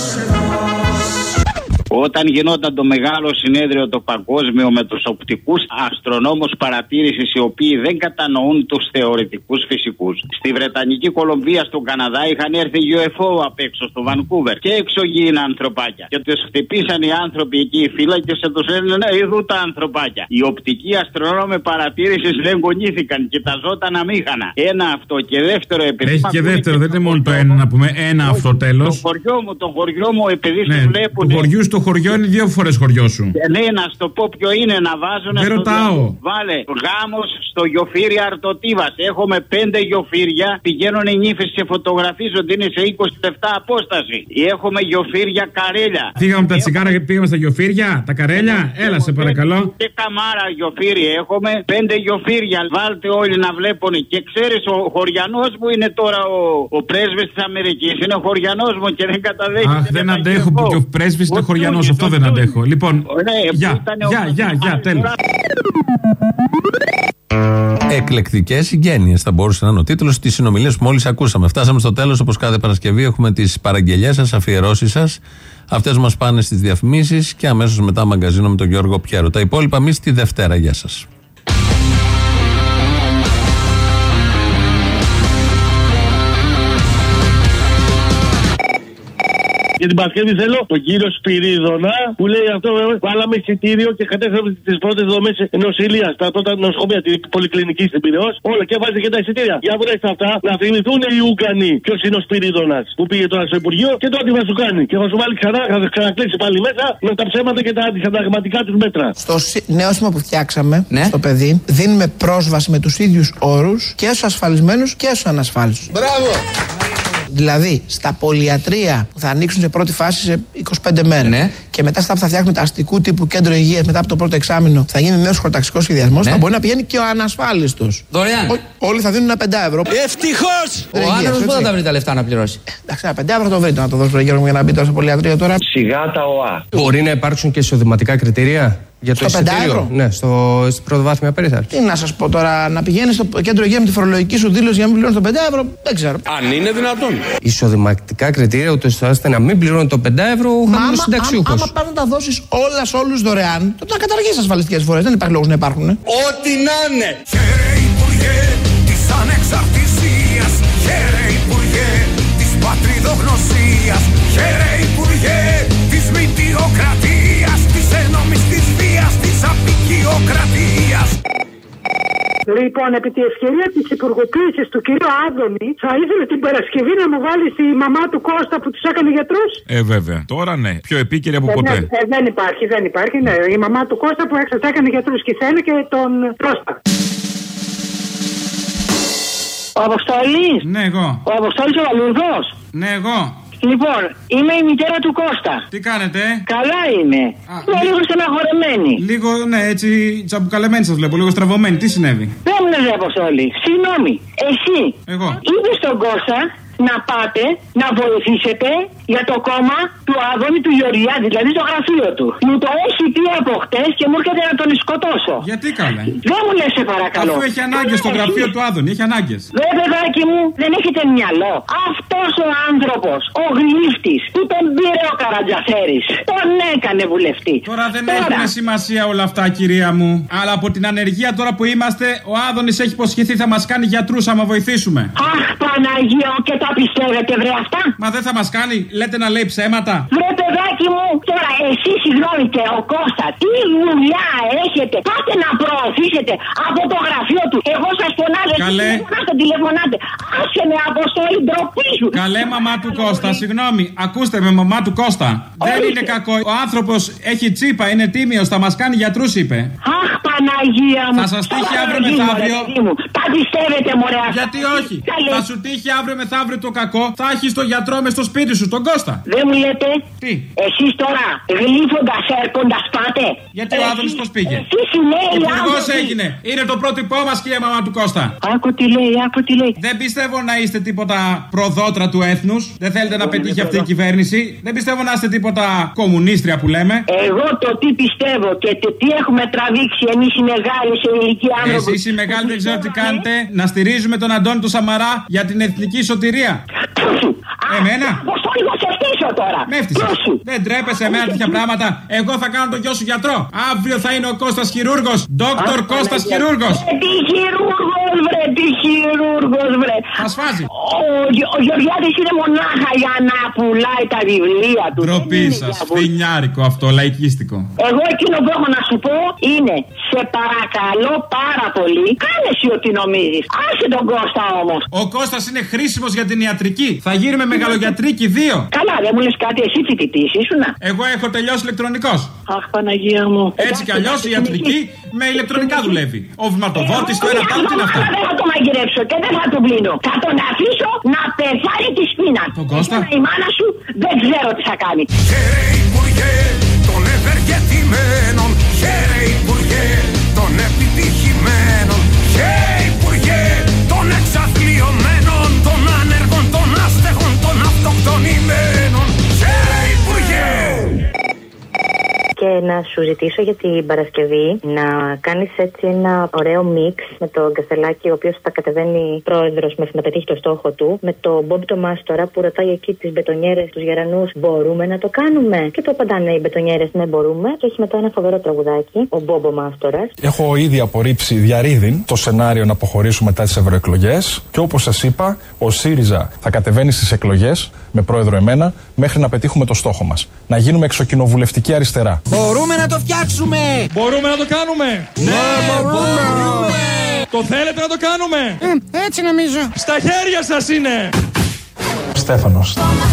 Speaker 12: Όταν γινόταν το μεγάλο συνέδριο το παγκόσμιο με τους οπτικούς αστρονόμους παρατήρησης οι οποίοι δεν κατανοούν τους θεωρητικούς φυσικούς. Στη Βρετανική Κολομβία, στον Καναδά είχαν έρθει UFO απ' έξω στο Βανκούβερ και εξωγήινα ανθρωπάκια. Και τους χτυπήσαν οι άνθρωποι εκεί οι φύλακες και τους λένε ναι, ειδού τα ανθρωπάκια. Οι οπτικοί αστρονόμοι παρατήρησης δεν γονήθηκαν, κοιταζόταν αμήχανα. Ένα αυτό και δεύτερο επειδή.
Speaker 22: Έχει και δεύτερο, δεν είναι μόνο το ένα να πούμε, ένα αυτό τέλος.
Speaker 12: Το χωριό μου επειδή
Speaker 22: ναι, σε βλέπουν. Το χωριού στο χωριό είναι 2 φορές χωριό σου.
Speaker 12: Ναι, να στο πω ποιο είναι, να βάζουν.
Speaker 22: Δεν ρωτάω.
Speaker 12: Βάλε γάμος στο Γιοφύρι Αρτοτίβας. Έχουμε 5 γιοφύρια, πηγαίνουν οι νύφες και φωτογραφίζονται, είναι σε 20 λεπτά απόσταση. Έχουμε γιοφύρια καρέλια.
Speaker 22: Φύγαμε από τα τσιγάρα και πήγαμε στα γιοφύρια, τα καρέλια. Έλα σε παρακαλώ.
Speaker 12: Και καμάρα γιοφύρι έχουμε, 5 γιοφύρια. Βάλτε όλοι να βλέπουν. Και ξέρεις, ο χωριανός μου είναι τώρα ο πρέσβης της Αμερικής. Είναι ο χωριανός μου και δεν καταδέχεται.
Speaker 22: Αχ, δεν αντέχω που και ο πρέσβης είναι χωριανός. Αυτό δεν αντέχω. Λοιπόν, γεια, τέλος.
Speaker 3: Εκλεκτικές συγγένειες θα μπορούσε να είναι ο τίτλος της συνομιλίας που μόλις ακούσαμε. Φτάσαμε στο τέλος, όπως κάθε Παρασκευή. Έχουμε τις παραγγελιές σας, αφιερώσεις σας. Αυτές μας πάνε στις διαφημίσεις και αμέσως μετά μαγκαζίνο με τον Γιώργο Πιέρο. Τα υπόλοιπα εμείς τη Δευτέρα. Γεια σας.
Speaker 10: Για την Παρασκευή θέλω τον κύριο Σπυρίδωνα που λέει αυτό. Βάλαμε εισιτήριο και κατέφεραμε τις πρώτες δομές νοσηλείας. Τα πρώτα νοσοκομεία, την πολυκλινική στην Πειραιώς. Όλα και βάζει και τα εισιτήρια. Για βρέστε αυτά να θυμηθούν οι Ούγγανοι ποιος είναι ο Σπυρίδωνας που πήγε τώρα στο Υπουργείο και τότε θα σου κάνει. Και θα σου βάλει ξανά, θα ξανακλείσει πάλι μέσα με τα ψέματα και τα αντισυνταγματικά του μέτρα.
Speaker 5: Στο νέο σύστημα που φτιάξαμε στο παιδί δίνουμε πρόσβαση με τους ίδιους όρους και στους ασφαλισμένους και στους ανασφάλιστους.
Speaker 10: Μπράβο!
Speaker 5: Δηλαδή, στα πολυιατρία που θα ανοίξουν σε πρώτη φάση σε 25 μέρες και μετά στα που θα φτιάχνουμε τα αστικού τύπου κέντρο υγείας μετά από το πρώτο εξάμηνο θα γίνει νέος χωροταξικός σχεδιασμός, θα μπορεί να πηγαίνει και ο ανασφάλιστος.
Speaker 13: Δωρεάν.
Speaker 5: Όλοι θα δίνουν ένα 5 ευρώ.
Speaker 13: Ευτυχώς! Ο άνθρωπος πού θα τα βρει τα λεφτά να πληρώσει.
Speaker 5: Εντάξει, ένα 5 ευρώ το βρείτε να το δώσω Γιώργο για να μπει τώρα στο πολυιατρίο τώρα.
Speaker 13: Σιγά τα ΟΑ. Μπορεί να υπάρξουν και εισοδηματικά κριτήρια. Για το εισιτήριο, ναι, στην πρωτοβάθμια περίθαλψη.
Speaker 5: Τι να σας πω τώρα, να πηγαίνεις στο κέντρο υγεία με τη φορολογική σου δήλωση για να μην πληρώνεις το 5 ευρώ, δεν ξέρω.
Speaker 13: Αν είναι δυνατόν. Εισοδηματικά κριτήρια, ούτως ώστε να μην πληρώνει το 5 ευρώ ο χαμηλός συνταξιούχος.
Speaker 5: Άμα πας να τα δώσεις όλα σε όλους δωρεάν, τότε θα καταργήσεις ασφαλιστικές φορές. Δεν υπάρχει λόγος να υπάρχουν.
Speaker 13: Ό,τι να είναι.
Speaker 14: Χαίρε Υπουργέ της Ανεξαρτησίας, χαίρε Υπουργέ της Πατριδογνωσίας, χαίρε Υπουργέ της Μητιοκρατίας, της Ένωμης της Βίας, της Απικιοκρατίας.
Speaker 15: Λοιπόν, επί τη ευκαιρία της υπουργοποίησης του κυρίου Άδωνη, θα ήθελε την Παρασκευή να μου βάλει τη μαμά του Κώστα που τους έκανε γιατρούς.
Speaker 22: Βέβαια. Τώρα ναι. Πιο επίκαιρη από ποτέ.
Speaker 15: Δεν υπάρχει, ναι. Η μαμά του Κώστα που έξω έκανε γιατρούς και θέλει και τον Κώστα.
Speaker 26: Ο Αποστόλης.
Speaker 22: Ναι, εγώ.
Speaker 26: Ο Αποστόλης ο Βαλουρδός.
Speaker 22: Ναι, εγώ.
Speaker 26: Λοιπόν, είμαι η μητέρα του Κώστα.
Speaker 22: Τι κάνετε?
Speaker 26: Καλά είμαι. Είμαι λίγο στεναχωρεμένη.
Speaker 22: Λίγο, ναι, έτσι τσαμπουκαλεμένη σας βλέπω, λίγο στραβωμένη. Τι συνέβη?
Speaker 26: Δεν μου λες, Αποστόλη. Συγγνώμη, εσύ
Speaker 22: εγώ
Speaker 26: είπε στον Κώστα να πάτε να βοηθήσετε για το κόμμα του Άδωνη του Γεωργιάδη, δηλαδή στο γραφείο του. Μου το έχει πει από χτες και μου έρχεται να τον σκοτώσω.
Speaker 22: Γιατί καλά?
Speaker 26: Δεν μου λες, σε παρακαλώ.
Speaker 22: Αφού έχει ανάγκες στο γραφείο του Άδωνη, έχει ανάγκες.
Speaker 26: Δε παιδάκι μου, δεν έχετε μυαλό. Αυτός ο άνθρωπος, ο γλύφτης που τον πήρε ο Καρατζαφέρης, τον έκανε βουλευτή.
Speaker 22: Τώρα δεν έχουν σημασία όλα αυτά, κυρία μου. Αλλά από την ανεργία τώρα που είμαστε, ο Άδωνης έχει υποσχεθεί θα μας κάνει γιατρούς άμα βοηθήσουμε.
Speaker 26: Αχ, Παναγία, και τα πιστεύετε, βρε αυτά.
Speaker 22: Μα δεν θα μας κάνει, λέτε να λέει ψέματα.
Speaker 26: Βρε παιδάκι παιδάκι μου, τώρα εσύ συγγνώμη και ο Κώστα, τι δουλειά έχετε, πάτε να προωθήσετε από το γραφείο του. Εγώ σας φωνάζω, τηλεφωνάτε. Άσε με, Αποστόλη, ντροπή σου.
Speaker 22: Καλέ μαμά του Κώστα, συγγνώμη, ακούστε με, μαμά του Κώστα. Δεν είναι κακό. Ο άνθρωπος έχει τσίπα, είναι τίμιος, θα μας κάνει γιατρούς, είπε.
Speaker 26: Αχ, Παναγία μου.
Speaker 22: Θα σας τύχει αύριο μεθαύριο.
Speaker 26: Τα πιστεύετε, μωρέ.
Speaker 22: Γιατί όχι. Θα σου τύχει αύριο μεθαύριο το κακό. Θα έχεις τον γιατρό μες στο σπίτι σου, τον Κώστα.
Speaker 26: Δεν μου λέτε.
Speaker 22: Τι.
Speaker 26: Εσείς τώρα γλύφοντας, έρχοντας πάτε.
Speaker 22: Γιατί ο Άδωνης πώς πήγε.
Speaker 26: Εσείς οι νέοι
Speaker 22: υπουργός έγινε. Είναι το πρότυπό μας, κύριε μαμά του Κώστα.
Speaker 26: Άκου τι λέει.
Speaker 22: Δεν πιστεύω να είστε τίποτα προδότρα του έθνους. Δεν θέλετε να πετύχει αυτή η κυβέρνηση. Δεν πιστεύω να είστε τίποτα κομμουνίστρια που λέμε.
Speaker 26: Εγώ το τι πιστεύω και το τι έχουμε τραβήξει εμείς οι μεγάλοι σε ηλικία άνθρωποι.
Speaker 22: Εσείς οι μεγάλοι δεν ξέρω τι κάνετε. Να στηρίζουμε τον Αντώνη του Σαμαρά για την εθνική σωτηρία. Εμένα.
Speaker 26: Πώς θα σε φτύσω τώρα.
Speaker 22: Με έφτυσες. Δεν τρέπεσαι εμένα τέτοια πράγματα. Εγώ θα κάνω τον γιο σου γιατρό. Αύριο θα είναι ο Κώστας χειρούργος. Δόκτωρ Κώστας χειρούργος.
Speaker 26: Τι χειρούργος βρε.
Speaker 22: Θα σφάζει.
Speaker 26: Ο Γεωργιάδης είναι μονάχα για να πουλάει τα βιβλία του.
Speaker 22: Ντροπή σας. Φθινιάρικο αυτό, λαϊκίστικο.
Speaker 26: Εγώ εκείνο που έχω να σου πω είναι, σε παρακαλώ πάρα πολύ, κάνε εσύ ό,τι νομίζεις. Άσε τον Κώστα όμως.
Speaker 22: Ο Κώστας είναι χρήσιμος για την ιατρική. Θα γίνουμε μεγαλογιατρίκοι 2.
Speaker 26: Καλά, δεν μου λες κάτι, εσύ φοιτητής ήσουνα.
Speaker 22: Εγώ έχω τελειώσει ηλεκτρονικός.
Speaker 26: Αχ, Παναγία μου.
Speaker 22: Έτσι κι αλλιώς η ιατρική με ηλεκτρονικά δουλεύει. Ο βηματοδότης, το ένα τ' άλλο, τι είναι αυτά.
Speaker 26: Δεν θα το μαγειρέψω και δεν θα τον πλύνω. Θα τον αφήσω να πεθάνει τη σπίνα.
Speaker 22: Τον Κώστα.
Speaker 26: Η μάνα σου δεν ξέρω τι θα κάνει.
Speaker 14: Χαίρε Υπουργέ των ευεργετημένων. Χαίρε Υπουργέ των επιτυχημένων. Χαίρε Υπουργέ των εξαθλιωμένων, των άνεργων, των άστεγων, των αυτοκτονημένων. Χαίρε Υπουργέ.
Speaker 4: Και να σου ζητήσω για την Παρασκευή να κάνεις έτσι ένα ωραίο μίξ με τον Καστελάκη, ο οποίος θα κατεβαίνει πρόεδρος μέχρι να πετύχει το στόχο του, με τον Μπομπ το Μάστορα που ρωτάει εκεί τις μπετονιέρες, τους γερανούς, μπορούμε να το κάνουμε. Και το απαντάνε οι μπετονιέρες, ναι, μπορούμε. Και έχει μετά ένα φοβερό τραγουδάκι, ο Μπομπ ο Μάστορας.
Speaker 7: Έχω ήδη απορρίψει διαρρήδην το σενάριο να αποχωρήσουμε μετά τις ευρωεκλογές. Και όπως σας είπα, ο ΣΥΡΙΖΑ θα κατεβαίνει στις εκλογές με πρόεδρο εμένα μέχρι να πετύχουμε το στόχο μας. Να γίνουμε εξοκοινοβουλευτική αριστερά.
Speaker 5: Μπορούμε να το φτιάξουμε!
Speaker 7: Μπορούμε να το κάνουμε!
Speaker 5: Ναι, μπορούμε!
Speaker 7: Το θέλετε να το κάνουμε!
Speaker 5: Έτσι νομίζω.
Speaker 7: Στα χέρια σας είναι! Στέφανος.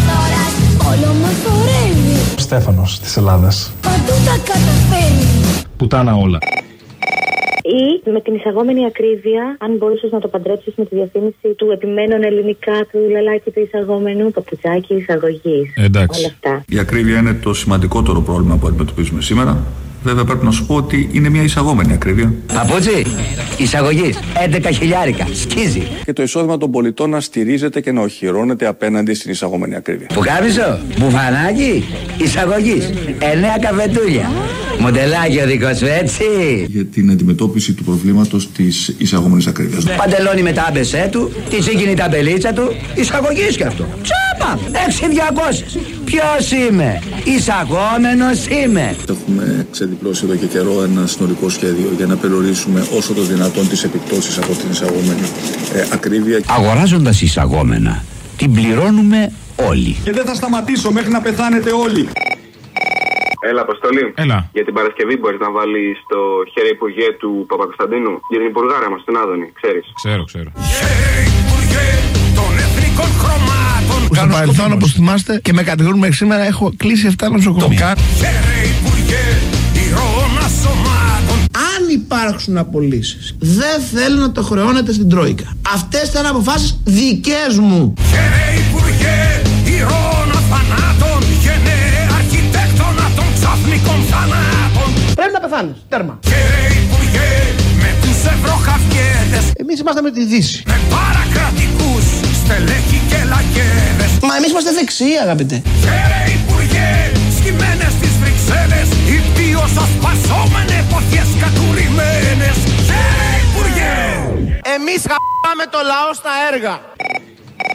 Speaker 7: Στέφανος της Ελλάδας.
Speaker 16: Παντού τα καταφέρνει.
Speaker 7: Πουτάνα όλα.
Speaker 4: Ή με την εισαγόμενη ακρίβεια, αν μπορούσες να το παντρέψεις με τη διαφήμιση του επιμένων ελληνικά του λαλάκι του εισαγόμενου, παπουτσάκι εισαγωγής.
Speaker 7: Εντάξει.
Speaker 4: Όλα αυτά.
Speaker 17: Η ακρίβεια είναι το σημαντικότερο πρόβλημα που αντιμετωπίζουμε σήμερα. Βέβαια πρέπει να σου πω ότι είναι μια εισαγόμενη ακρίβεια.
Speaker 18: Παπούτσι, εισαγωγής, 11 χιλιάρικα, σκίζει.
Speaker 17: Και το εισόδημα των πολιτών να στηρίζεται και να οχυρώνεται απέναντι στην εισαγόμενη ακρίβεια.
Speaker 18: Πουκάμισο, μπουφανάκι, εισαγωγής, 9 καφετούλια. Μοντελάκι ο δικός σου, έτσι.
Speaker 17: Για την αντιμετώπιση του προβλήματος της εισαγόμενης ακρίβειας.
Speaker 18: Παντελόνι με τα άμπεσέ του, τη σύγκινη ταμπελίτσα του, εισαγωγής κι αυτό. Τσάπα, 6.200. Ποιος είμαι, εισαγόμενος είμαι.
Speaker 17: Έχουμε ξεδιπλώσει εδώ και καιρό ένα συνολικό σχέδιο για να περιορίσουμε όσο το δυνατόν τις επιπτώσεις από την εισαγόμενη ακρίβεια.
Speaker 18: Αγοράζοντας εισαγόμενα, την πληρώνουμε όλοι.
Speaker 17: Και δεν θα σταματήσω μέχρι να πεθάνετε όλοι.
Speaker 9: Έλα, Αποστολή.
Speaker 22: Έλα.
Speaker 9: Για την Παρασκευή μπορείς να βάλεις το χέρι Υπουργέ του Παπακοσταντίνου. Για την Υπουργάρα μας, τον Άδωνη, ξέρεις.
Speaker 22: Ξέρω.
Speaker 14: Χαίρε Υπουργέ των εθνικών χρωμάτων.
Speaker 5: Στο παρελθόν, όπως θυμάστε, και με κατηγορούν μέχρι σήμερα, έχω κλείσει 7 νοσοκομεία.
Speaker 14: Χαίρε Υπουργέ ηρώνα σωμάτων.
Speaker 5: Αν υπάρξουν απολύσεις, δεν θέλω να το χρεώνετε στην Τρόικα. Αυτές ήταν αποφάσεις δικές μου.
Speaker 14: Χαίρε Υπουργέ ηρώνα θανάτων. Γενναίε αρχιτέκτονα των ξαφνικών θανάτων.
Speaker 5: Πρέπει να πεθάνεις. Τέρμα.
Speaker 14: Χαίρε Υπουργέ με τους ευρωχαυγέτες.
Speaker 5: Εμείς είμαστε με τη Δύση.
Speaker 14: Με παρακρατικούς στελέχη και λακέδες.
Speaker 5: Μα εμείς είμαστε δεξιοί, αγαπητέ.
Speaker 14: Χαίρε Υπουργέ σκυμμένες στις Βρυξέλλες. Υπτίος ασπασόμενε εποχές κατουρημένες. Χαίρε Υπουργέ.
Speaker 5: Εμείς χα***αμε το λαό στα έργα.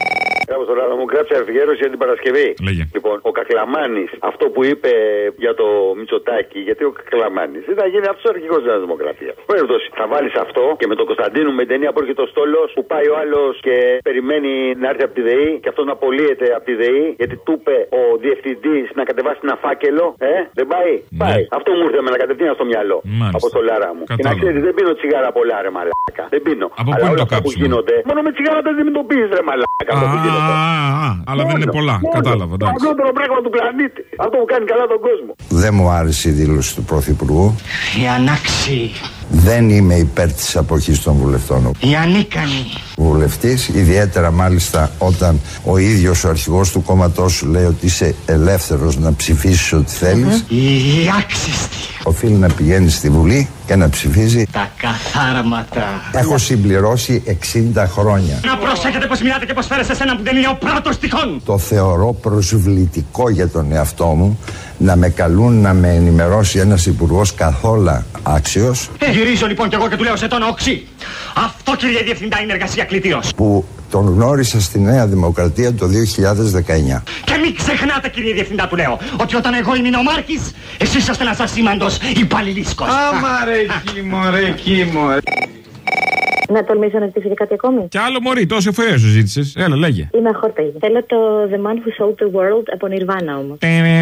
Speaker 6: Αποστολάρα μου, γράψε αφιέρωση για την Παρασκευή.
Speaker 3: Λέγε.
Speaker 6: Λοιπόν, ο Κακλαμάνης, αυτό που είπε για το Μητσοτάκη, γιατί ο Κακλαμάνης δεν θα γίνει αυτός ο αρχηγός της Νέας Δημοκρατίας. Περίπτωση, θα βάλεις αυτό και με τον Κωνσταντίνου με την ταινία που έρχεται ο Στόλος που πάει ο άλλος και περιμένει να έρθει από τη ΔΕΗ και αυτό να απολύεται από τη ΔΕΗ γιατί του είπε ο διευθυντής να κατεβάσει ένα φάκελο. Δεν πάει. Ναι. Πάει. Αυτό μου ήρθε με να κατευθείαν στο μυαλό. Αποστολάρα μου. Και να ξέρει, δεν πίνω τσιγάρα πολλά, ρε μαλάκα. Δεν πίνω.
Speaker 3: Από πού είναι το κάψιμο?
Speaker 6: Που γίνονται, μόνο με τσιγάρα δεν αντιμετωπίζει, ρε μαλάκα.
Speaker 3: Αλλά δεν είναι πολλά. Κατάλαβα.
Speaker 6: Το αγρότερο πράγμα του πλανήτη. Αυτό που κάνει καλά τον κόσμο.
Speaker 8: Δεν μου άρεσε η δήλωση του Πρωθυπουργού.
Speaker 18: Η ανάξιοι.
Speaker 8: Δεν είμαι υπέρ της αποχής των βουλευτών.
Speaker 18: Οι ανίκανοι.
Speaker 8: Βουλευτής, ιδιαίτερα μάλιστα όταν ο ίδιος ο αρχηγός του κόμματός σου λέει ότι είσαι ελεύθερος να ψηφίσεις ό,τι θέλεις.
Speaker 18: Οι άξιστοι.
Speaker 8: Οφείλει να πηγαίνει στη Βουλή και να ψηφίζει
Speaker 18: τα καθάρματα.
Speaker 8: Έχω συμπληρώσει 60 χρόνια.
Speaker 18: Να προσέχετε πως μιλάτε και πως φέρεστε σε έναν που δεν είναι ο πρώτος τυχόν.
Speaker 8: Το θεωρώ προσβλητικό για τον εαυτό μου να με καλούν να με ενημερώσει ένας υπουργός καθόλου άξιος.
Speaker 18: Γυρίζω λοιπόν κι εγώ και του λέω σε τον οξύ. Αυτό, κύριε Διευθυντά, είναι εργασία κλητήρος.
Speaker 8: Που τον γνώρισα στη Νέα Δημοκρατία το 2019.
Speaker 18: Και μην ξεχνάτε, κύριε Διευθυντά, του λέω, ότι όταν εγώ ήμουν ο Μάρχης, εσείς είσαστε ένας ασήμαντος υπαλληλίσκος.
Speaker 6: Μωρέ κίμω.
Speaker 4: Να τολμήσω να ζητήσω και κάτι ακόμη.
Speaker 3: Κι άλλο, μωρή, τόσο φορές σου ζήτησες. Έλα, λέγε.
Speaker 4: Είμαι αχόρταγη. Θέλω το The Man Who Sold the World από Nirvana όμως.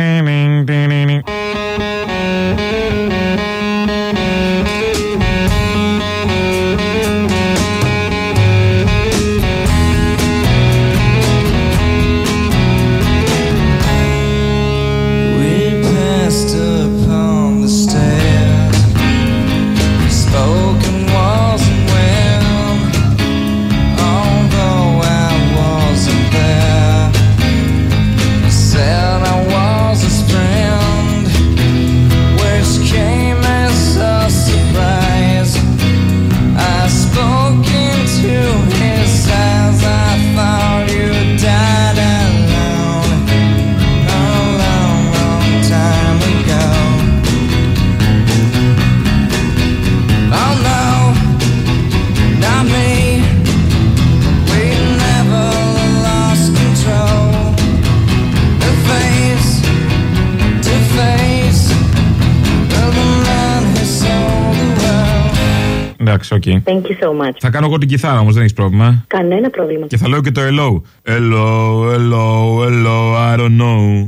Speaker 3: Εντάξει, οκ.
Speaker 4: Thank you so much.
Speaker 3: Θα κάνω εγώ την κιθάρα όμως, δεν έχεις πρόβλημα.
Speaker 4: Κανένα πρόβλημα.
Speaker 3: Και θα λέω και το hello. Hello, hello, hello, I don't know.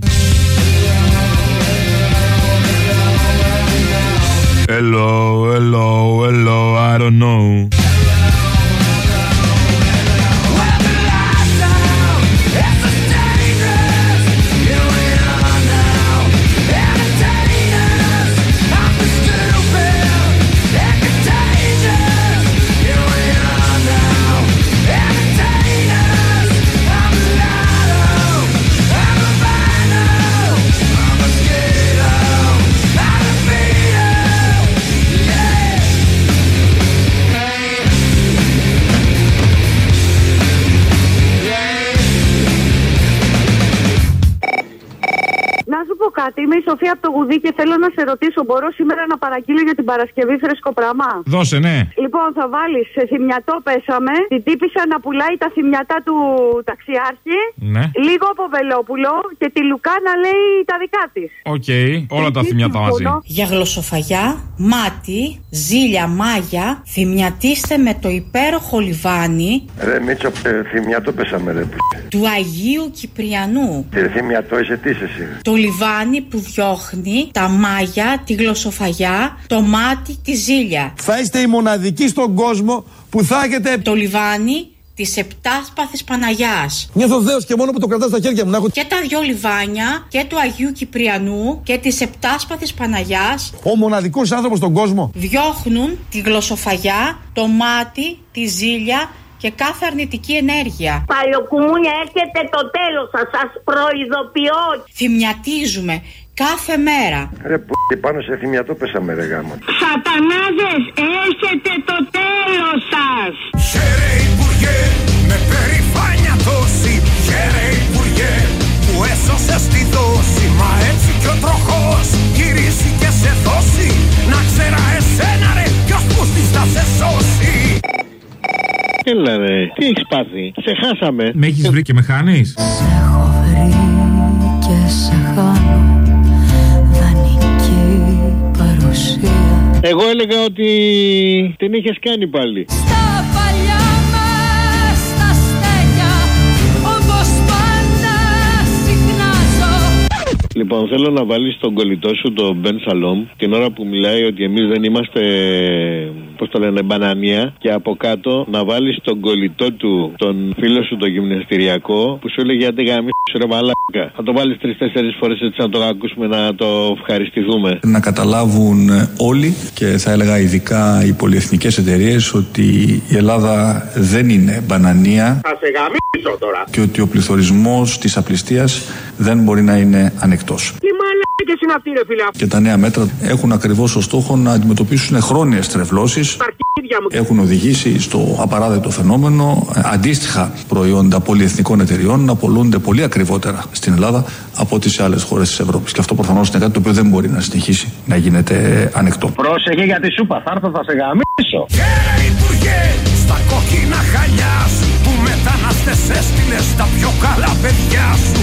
Speaker 3: Hello, hello, hello, I don't know.
Speaker 15: Κάτι. Είμαι η Σοφία από το Γουδί και θέλω να σε ρωτήσω, μπορώ σήμερα να παραγγείλω για την Παρασκευή φρεσκοπραμά?
Speaker 3: Δώσε, ναι.
Speaker 15: Λοιπόν, θα βάλεις σε θυμιατό πέσαμε, την τύπισσα να πουλάει τα θυμιατά του ταξιάρχη,
Speaker 3: ναι.
Speaker 15: Λίγο από Βελόπουλο και τη Λουκά να λέει τα δικά της.
Speaker 3: Οκ, όλα τα θυμιατά μαζί.
Speaker 19: Για γλωσσοφαγιά, μάτι, ζήλια, μάγια, θυμιατίστε με το υπέροχο λιβάνι.
Speaker 6: Ρε Μίτσο, θυμιατό πέσαμε, ρε.
Speaker 19: Του Αγίου Κυπριανού.
Speaker 6: Θυμιατό είσαι τι εσύ?
Speaker 19: Το λιβάνι που διώχνει τα μάγια, τη γλωσσοφαγιά, το μάτι, τη ζήλια.
Speaker 20: Θα είστε οι μοναδικοί στον κόσμο που θα έχετε
Speaker 19: το λιβάνι της Επτάσπαθης Παναγιάς.
Speaker 20: Νιώθω δέος και μόνο που το κρατάω στα χέρια μου να έχω
Speaker 19: και τα δυο λιβάνια και του Αγίου Κυπριανού και της Επτάσπαθης Παναγιάς.
Speaker 20: Ο μοναδικός άνθρωπος στον κόσμο.
Speaker 19: Διώχνουν τη γλωσσοφαγιά, το μάτι, τη ζήλια και κάθε αρνητική ενέργεια.
Speaker 26: Παλιοκουμούνια, έρχεται το τέλος σας προειδοποιώ.
Speaker 19: Θυμιατίζουμε κάθε μέρα.
Speaker 6: Ρε που πάνω σε θυμιατό πέσαμε, ρε γάμο.
Speaker 26: Σατανάδες, έρχεται το τέλος σας.
Speaker 14: Χαίρε Υπουργέ, με περηφάνεια τόση. Χαίρε Υπουργέ, που έσωσες τη δόση. Μα έτσι κι ο τροχός γυρίσει και σε δώσει. Να ξέρα εσένα ρε, ποιος πούστης θα σε σώσει.
Speaker 10: Έλα ρε, τι έχεις πάθει, σε χάσαμε.
Speaker 22: Με έχεις βρει και με χάνεις.
Speaker 16: Σε έχω βρει και σε χάνω, δανεική παρουσία.
Speaker 10: Εγώ έλεγα ότι την είχες κάνει πάλι.
Speaker 16: Στα παλιά μας τα στέκια, όπως πάντα συχνάζω.
Speaker 10: Λοιπόν, θέλω να βάλεις τον κολλητό σου, τον Μπεν Σαλόμ, την ώρα που μιλάει ότι εμείς δεν είμαστε, πώς το λένε, μπανανία, και από κάτω να βάλεις τον κολλητό του, τον φίλο σου, τον γυμναστηριακό, που σου έλεγε άντε γαμίσου ρε μαλάκα. Θα το βάλεις 3-4 φορές έτσι να το ακούσουμε, να το ευχαριστηθούμε.
Speaker 17: Να καταλάβουν όλοι, και θα έλεγα ειδικά οι πολυεθνικές εταιρείες, ότι η Ελλάδα δεν είναι μπανανία.
Speaker 10: Θα σε γαμίσω τώρα.
Speaker 17: Και ότι ο πληθωρισμός της απληστίας δεν μπορεί να είναι ανεκτός.
Speaker 10: Τι μαλάκες είναι αυτοί ρε φίλε.
Speaker 17: Και τα νέα μέτρα έχουν ακριβώς ως στόχο να αντιμετωπίσουν χρόνιες τρευλώσεις. Έχουν οδηγήσει στο απαράδεκτο φαινόμενο αντίστοιχα προϊόντα πολυεθνικών εταιριών να πολλούνται πολύ ακριβότερα στην Ελλάδα από ό,τι σε άλλες χώρες της Ευρώπης. Και αυτό προφανώς είναι κάτι το οποίο δεν μπορεί να συνεχίσει να γίνεται ανεκτό.
Speaker 10: Πρόσεχε για τη σούπα, θα έρθω, θα σε γαμίσω.
Speaker 14: Κύριε Υπουργέ, στα κόκκινα χαλιά σου, που μετανάστες έστειλες τα πιο καλά παιδιά σου.